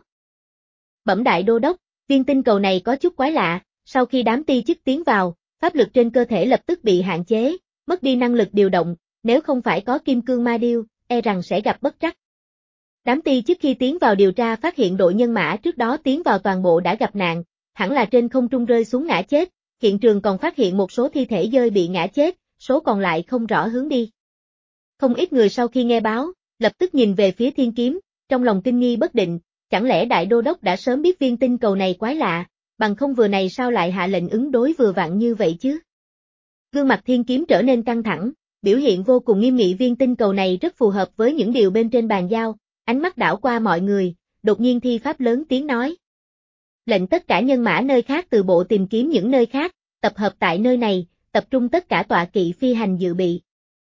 Bẩm đại đô đốc, viên tinh cầu này có chút quái lạ, sau khi đám ti chức tiến vào, pháp lực trên cơ thể lập tức bị hạn chế, mất đi năng lực điều động, nếu không phải có kim cương ma điêu, e rằng sẽ gặp bất trắc. Đám ti chức khi tiến vào điều tra phát hiện đội nhân mã trước đó tiến vào toàn bộ đã gặp nạn, hẳn là trên không trung rơi xuống ngã chết, hiện trường còn phát hiện một số thi thể dơi bị ngã chết, số còn lại không rõ hướng đi. Không ít người sau khi nghe báo, lập tức nhìn về phía Thiên Kiếm, trong lòng kinh nghi bất định, chẳng lẽ đại đô đốc đã sớm biết viên tinh cầu này quái lạ, bằng không vừa này sao lại hạ lệnh ứng đối vừa vặn như vậy chứ? Gương mặt Thiên Kiếm trở nên căng thẳng, biểu hiện vô cùng nghiêm nghị viên tinh cầu này rất phù hợp với những điều bên trên bàn giao, ánh mắt đảo qua mọi người, đột nhiên thi pháp lớn tiếng nói. Lệnh tất cả nhân mã nơi khác từ bộ tìm kiếm những nơi khác, tập hợp tại nơi này, tập trung tất cả tọa kỵ phi hành dự bị.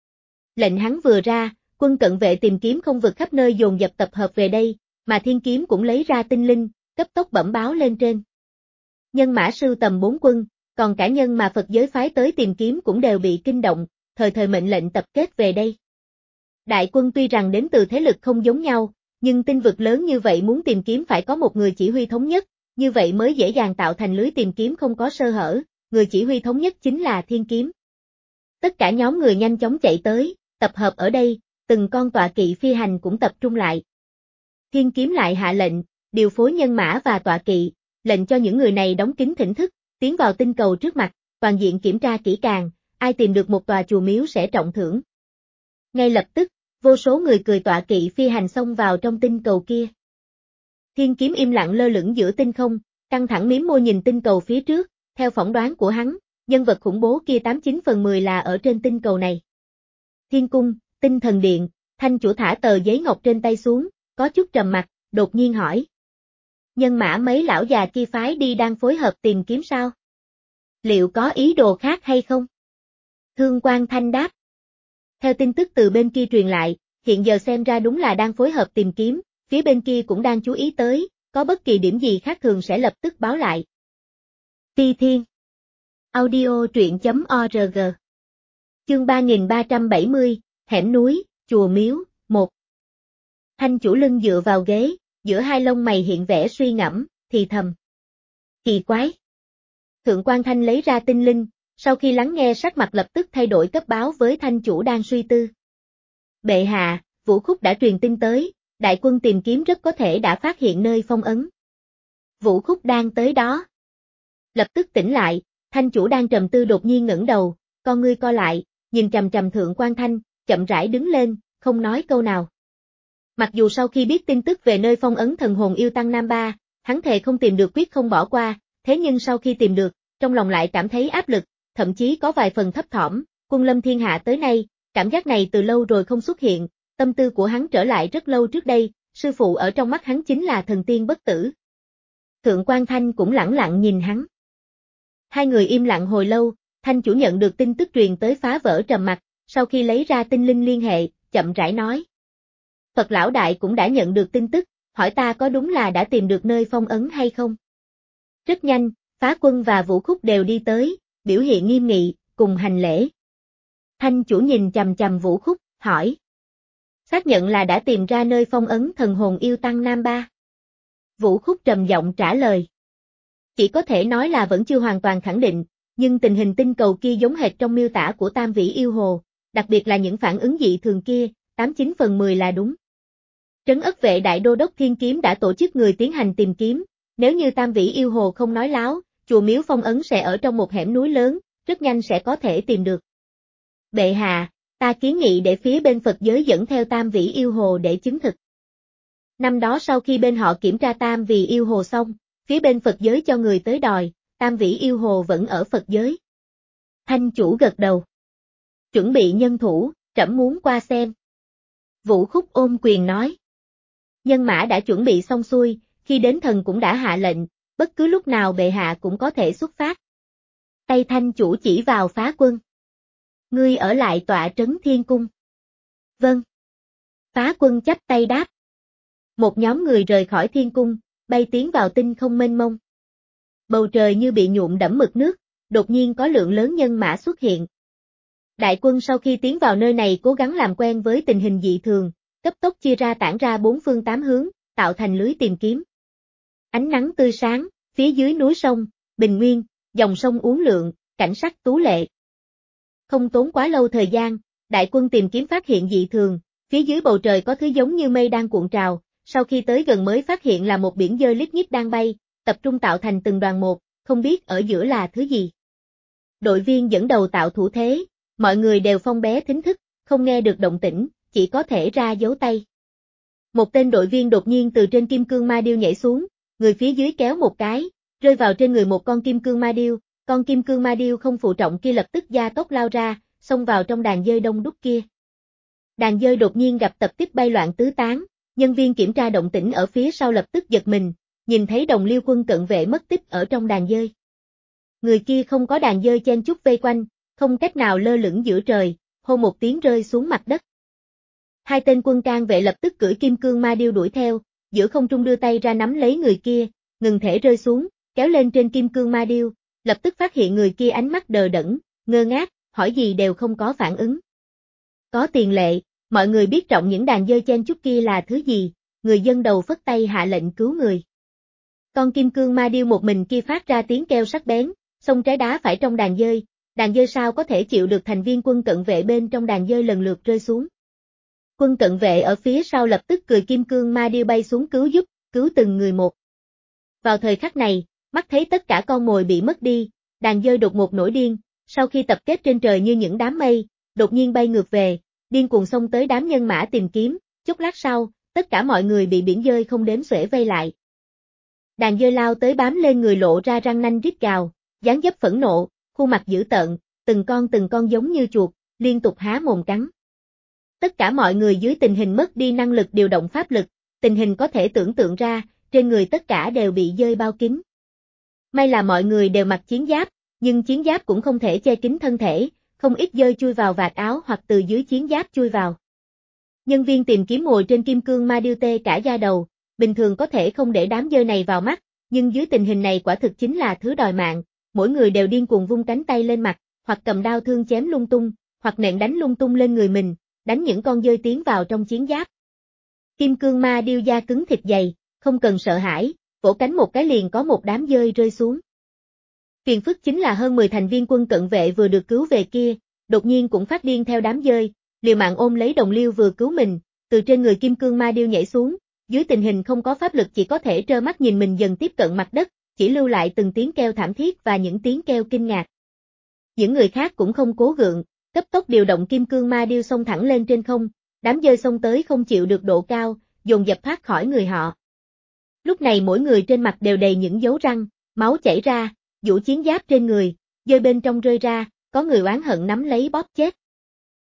Lệnh hắn vừa ra, quân cận vệ tìm kiếm không vực khắp nơi dồn dập tập hợp về đây, mà Thiên Kiếm cũng lấy ra tinh linh, cấp tốc bẩm báo lên trên. Nhân mã sưu tầm bốn quân, còn cả nhân mà Phật giới phái tới tìm kiếm cũng đều bị kinh động, thời thời mệnh lệnh tập kết về đây. Đại quân tuy rằng đến từ thế lực không giống nhau, nhưng tinh vực lớn như vậy muốn tìm kiếm phải có một người chỉ huy thống nhất, như vậy mới dễ dàng tạo thành lưới tìm kiếm không có sơ hở, người chỉ huy thống nhất chính là Thiên Kiếm. Tất cả nhóm người nhanh chóng chạy tới, tập hợp ở đây, từng con tọa kỵ phi hành cũng tập trung lại. Thiên Kiếm lại hạ lệnh, điều phối nhân mã và tọa kỵ, lệnh cho những người này đóng kín thỉnh thức, tiến vào tinh cầu trước mặt, toàn diện kiểm tra kỹ càng, ai tìm được một tòa chùa miếu sẽ trọng thưởng. Ngay lập tức, vô số người cười tọa kỵ phi hành xông vào trong tinh cầu kia. Thiên Kiếm im lặng lơ lửng giữa tinh không, căng thẳng mím môi nhìn tinh cầu phía trước, theo phỏng đoán của hắn, nhân vật khủng bố kia tám chín phần mười là ở trên tinh cầu này. Thiên cung, tinh thần điện, Thanh chủ thả tờ giấy ngọc trên tay xuống, có chút trầm mặt, đột nhiên hỏi. Nhân mã mấy lão già kia phái đi đang phối hợp tìm kiếm sao? Liệu có ý đồ khác hay không? Thương Quang Thanh đáp. Theo tin tức từ bên kia truyền lại, hiện giờ xem ra đúng là đang phối hợp tìm kiếm, phía bên kia cũng đang chú ý tới, có bất kỳ điểm gì khác thường sẽ lập tức báo lại. Ti Thiên Audio truyện chấm org Chương ba nghìn ba trăm bảy mươi, Hẻm núi, Chùa Miếu, một Thanh chủ lưng dựa vào ghế, giữa hai lông mày hiện vẻ suy ngẫm, thì thầm. Kỳ quái. Thượng quan Thanh lấy ra tinh linh, sau khi lắng nghe sắc mặt lập tức thay đổi cấp báo với Thanh chủ đang suy tư. Bệ hạ, Vũ Khúc đã truyền tin tới, đại quân tìm kiếm rất có thể đã phát hiện nơi phong ấn. Vũ Khúc đang tới đó. lập tức tỉnh lại, Thanh chủ đang trầm tư đột nhiên ngẩng đầu, con ngươi co lại, nhìn chằm chằm Thượng Quan Thanh, chậm rãi đứng lên, không nói câu nào. Mặc dù sau khi biết tin tức về nơi phong ấn thần hồn yêu tăng Nam Ba, hắn thề không tìm được quyết không bỏ qua, thế nhưng sau khi tìm được, trong lòng lại cảm thấy áp lực, thậm chí có vài phần thấp thỏm, Quân Lâm Thiên Hạ tới nay, cảm giác này từ lâu rồi không xuất hiện, tâm tư của hắn trở lại rất lâu trước đây, sư phụ ở trong mắt hắn chính là thần tiên bất tử. Thượng Quan Thanh cũng lẳng lặng nhìn hắn. Hai người im lặng hồi lâu, Thanh chủ nhận được tin tức truyền tới phá vỡ trầm mặc, sau khi lấy ra tinh linh liên hệ, chậm rãi nói. Phật lão đại cũng đã nhận được tin tức, hỏi ta có đúng là đã tìm được nơi phong ấn hay không? Rất nhanh, Phá Quân và Vũ Khúc đều đi tới, biểu hiện nghiêm nghị, cùng hành lễ. Thanh chủ nhìn chằm chằm Vũ Khúc, hỏi. Xác nhận là đã tìm ra nơi phong ấn thần hồn yêu tăng Nam Ba. Vũ Khúc trầm giọng trả lời. Chỉ có thể nói là vẫn chưa hoàn toàn khẳng định, nhưng tình hình tinh cầu kia giống hệt trong miêu tả của Tam Vĩ Yêu Hồ, đặc biệt là những phản ứng dị thường kia, tám chín phần mười là đúng. Trấn Ất Vệ Đại Đô Đốc Thiên Kiếm đã tổ chức người tiến hành tìm kiếm, nếu như Tam Vĩ Yêu Hồ không nói láo, chùa miếu phong ấn sẽ ở trong một hẻm núi lớn, rất nhanh sẽ có thể tìm được. Bệ hạ, ta kiến nghị để phía bên Phật giới dẫn theo Tam Vĩ Yêu Hồ để chứng thực. Năm đó sau khi bên họ kiểm tra Tam Vĩ Yêu Hồ xong, phía bên Phật giới cho người tới đòi, Tam Vĩ Yêu Hồ vẫn ở Phật giới. Thanh chủ gật đầu. Chuẩn bị nhân thủ, trẫm muốn qua xem. Vũ Khúc ôm quyền nói. Nhân mã đã chuẩn bị xong xuôi, khi đến thần cũng đã hạ lệnh, bất cứ lúc nào bệ hạ cũng có thể xuất phát. Tay Thanh chủ chỉ vào Phá Quân. Ngươi ở lại tọa trấn Thiên Cung. Vâng. Phá Quân chắp tay đáp. Một nhóm người rời khỏi Thiên Cung, bay tiến vào tinh không mênh mông. Bầu trời như bị nhuộm đẫm mực nước, đột nhiên có lượng lớn nhân mã xuất hiện. Đại quân sau khi tiến vào nơi này cố gắng làm quen với tình hình dị thường, cấp tốc chia ra tản ra bốn phương tám hướng, tạo thành lưới tìm kiếm. Ánh nắng tươi sáng, phía dưới núi sông, bình nguyên, dòng sông uốn lượn, cảnh sắc tú lệ. Không tốn quá lâu thời gian, đại quân tìm kiếm phát hiện dị thường, phía dưới bầu trời có thứ giống như mây đang cuộn trào, sau khi tới gần mới phát hiện là một biển dơi lít nhít đang bay, tập trung tạo thành từng đoàn một, không biết ở giữa là thứ gì. Đội viên dẫn đầu tạo thủ thế, mọi người đều phong bé thính thức, không nghe được động tĩnh, chỉ có thể ra dấu tay. Một tên đội viên đột nhiên từ trên kim cương ma điêu nhảy xuống, người phía dưới kéo một cái, rơi vào trên người một con kim cương ma điêu, con kim cương ma điêu không phụ trọng kia lập tức gia tốc lao ra, xông vào trong đàn dơi đông đúc kia. Đàn dơi đột nhiên gặp tập kích bay loạn tứ tán, nhân viên kiểm tra động tĩnh ở phía sau lập tức giật mình, nhìn thấy đồng liêu quân cận vệ mất tích ở trong đàn dơi. Người kia không có đàn dơi chen chúc vây quanh, không cách nào lơ lửng giữa trời, hô một tiếng rơi xuống mặt đất. Hai tên quân can vệ lập tức cưỡi kim cương ma điêu đuổi theo, giữa không trung đưa tay ra nắm lấy người kia, ngừng thể rơi xuống, kéo lên trên kim cương ma điêu, lập tức phát hiện người kia ánh mắt đờ đẫn, ngơ ngác, hỏi gì đều không có phản ứng. Có tiền lệ, mọi người biết trọng những đàn dơi chen chúc kia là thứ gì, người dân đầu phất tay hạ lệnh cứu người. Con kim cương ma điêu một mình kia phát ra tiếng kêu sắc bén, xông trái đá phải trong đàn dơi, đàn dơi sao có thể chịu được thành viên quân cận vệ bên trong đàn dơi lần lượt rơi xuống. Quân cận vệ ở phía sau lập tức cười kim cương ma điêu bay xuống cứu giúp, cứu từng người một. Vào thời khắc này, mắt thấy tất cả con mồi bị mất đi, đàn dơi đột ngột nổi điên, sau khi tập kết trên trời như những đám mây, đột nhiên bay ngược về, điên cuồng xông tới đám nhân mã tìm kiếm, chút lát sau, tất cả mọi người bị biển dơi không đếm xuể vây lại. Đàn dơi lao tới bám lên người lộ ra răng nanh rít gào, dáng dấp phẫn nộ, khuôn mặt dữ tợn, từng con từng con giống như chuột, liên tục há mồm cắn. Tất cả mọi người dưới tình hình mất đi năng lực điều động pháp lực, tình hình có thể tưởng tượng ra, trên người tất cả đều bị dơi bao kín. May là mọi người đều mặc chiến giáp, nhưng chiến giáp cũng không thể che kín thân thể, không ít dơi chui vào vạt áo hoặc từ dưới chiến giáp chui vào. Nhân viên tìm kiếm ngồi trên kim cương ma điêu tê cả da đầu, bình thường có thể không để đám dơi này vào mắt, nhưng dưới tình hình này quả thực chính là thứ đòi mạng, mỗi người đều điên cuồng vung cánh tay lên mặt, hoặc cầm đao thương chém lung tung, hoặc nện đánh lung tung lên người mình, đánh những con dơi tiến vào trong chiến giáp. Kim cương ma điêu da cứng thịt dày, không cần sợ hãi, vỗ cánh một cái liền có một đám dơi rơi xuống. Phiền phức chính là hơn mười thành viên quân cận vệ vừa được cứu về kia, đột nhiên cũng phát điên theo đám dơi, liều mạng ôm lấy đồng liêu vừa cứu mình, từ trên người kim cương ma điêu nhảy xuống, dưới tình hình không có pháp lực chỉ có thể trơ mắt nhìn mình dần tiếp cận mặt đất, chỉ lưu lại từng tiếng kêu thảm thiết và những tiếng kêu kinh ngạc. Những người khác cũng không cố gượng, cấp tốc điều động kim cương ma điêu xông thẳng lên trên không, đám dơi xông tới không chịu được độ cao, dồn dập thoát khỏi người họ. Lúc này mỗi người trên mặt đều đầy những dấu răng, máu chảy ra, vũ chiến giáp trên người, dơi bên trong rơi ra, có người oán hận nắm lấy bóp chết.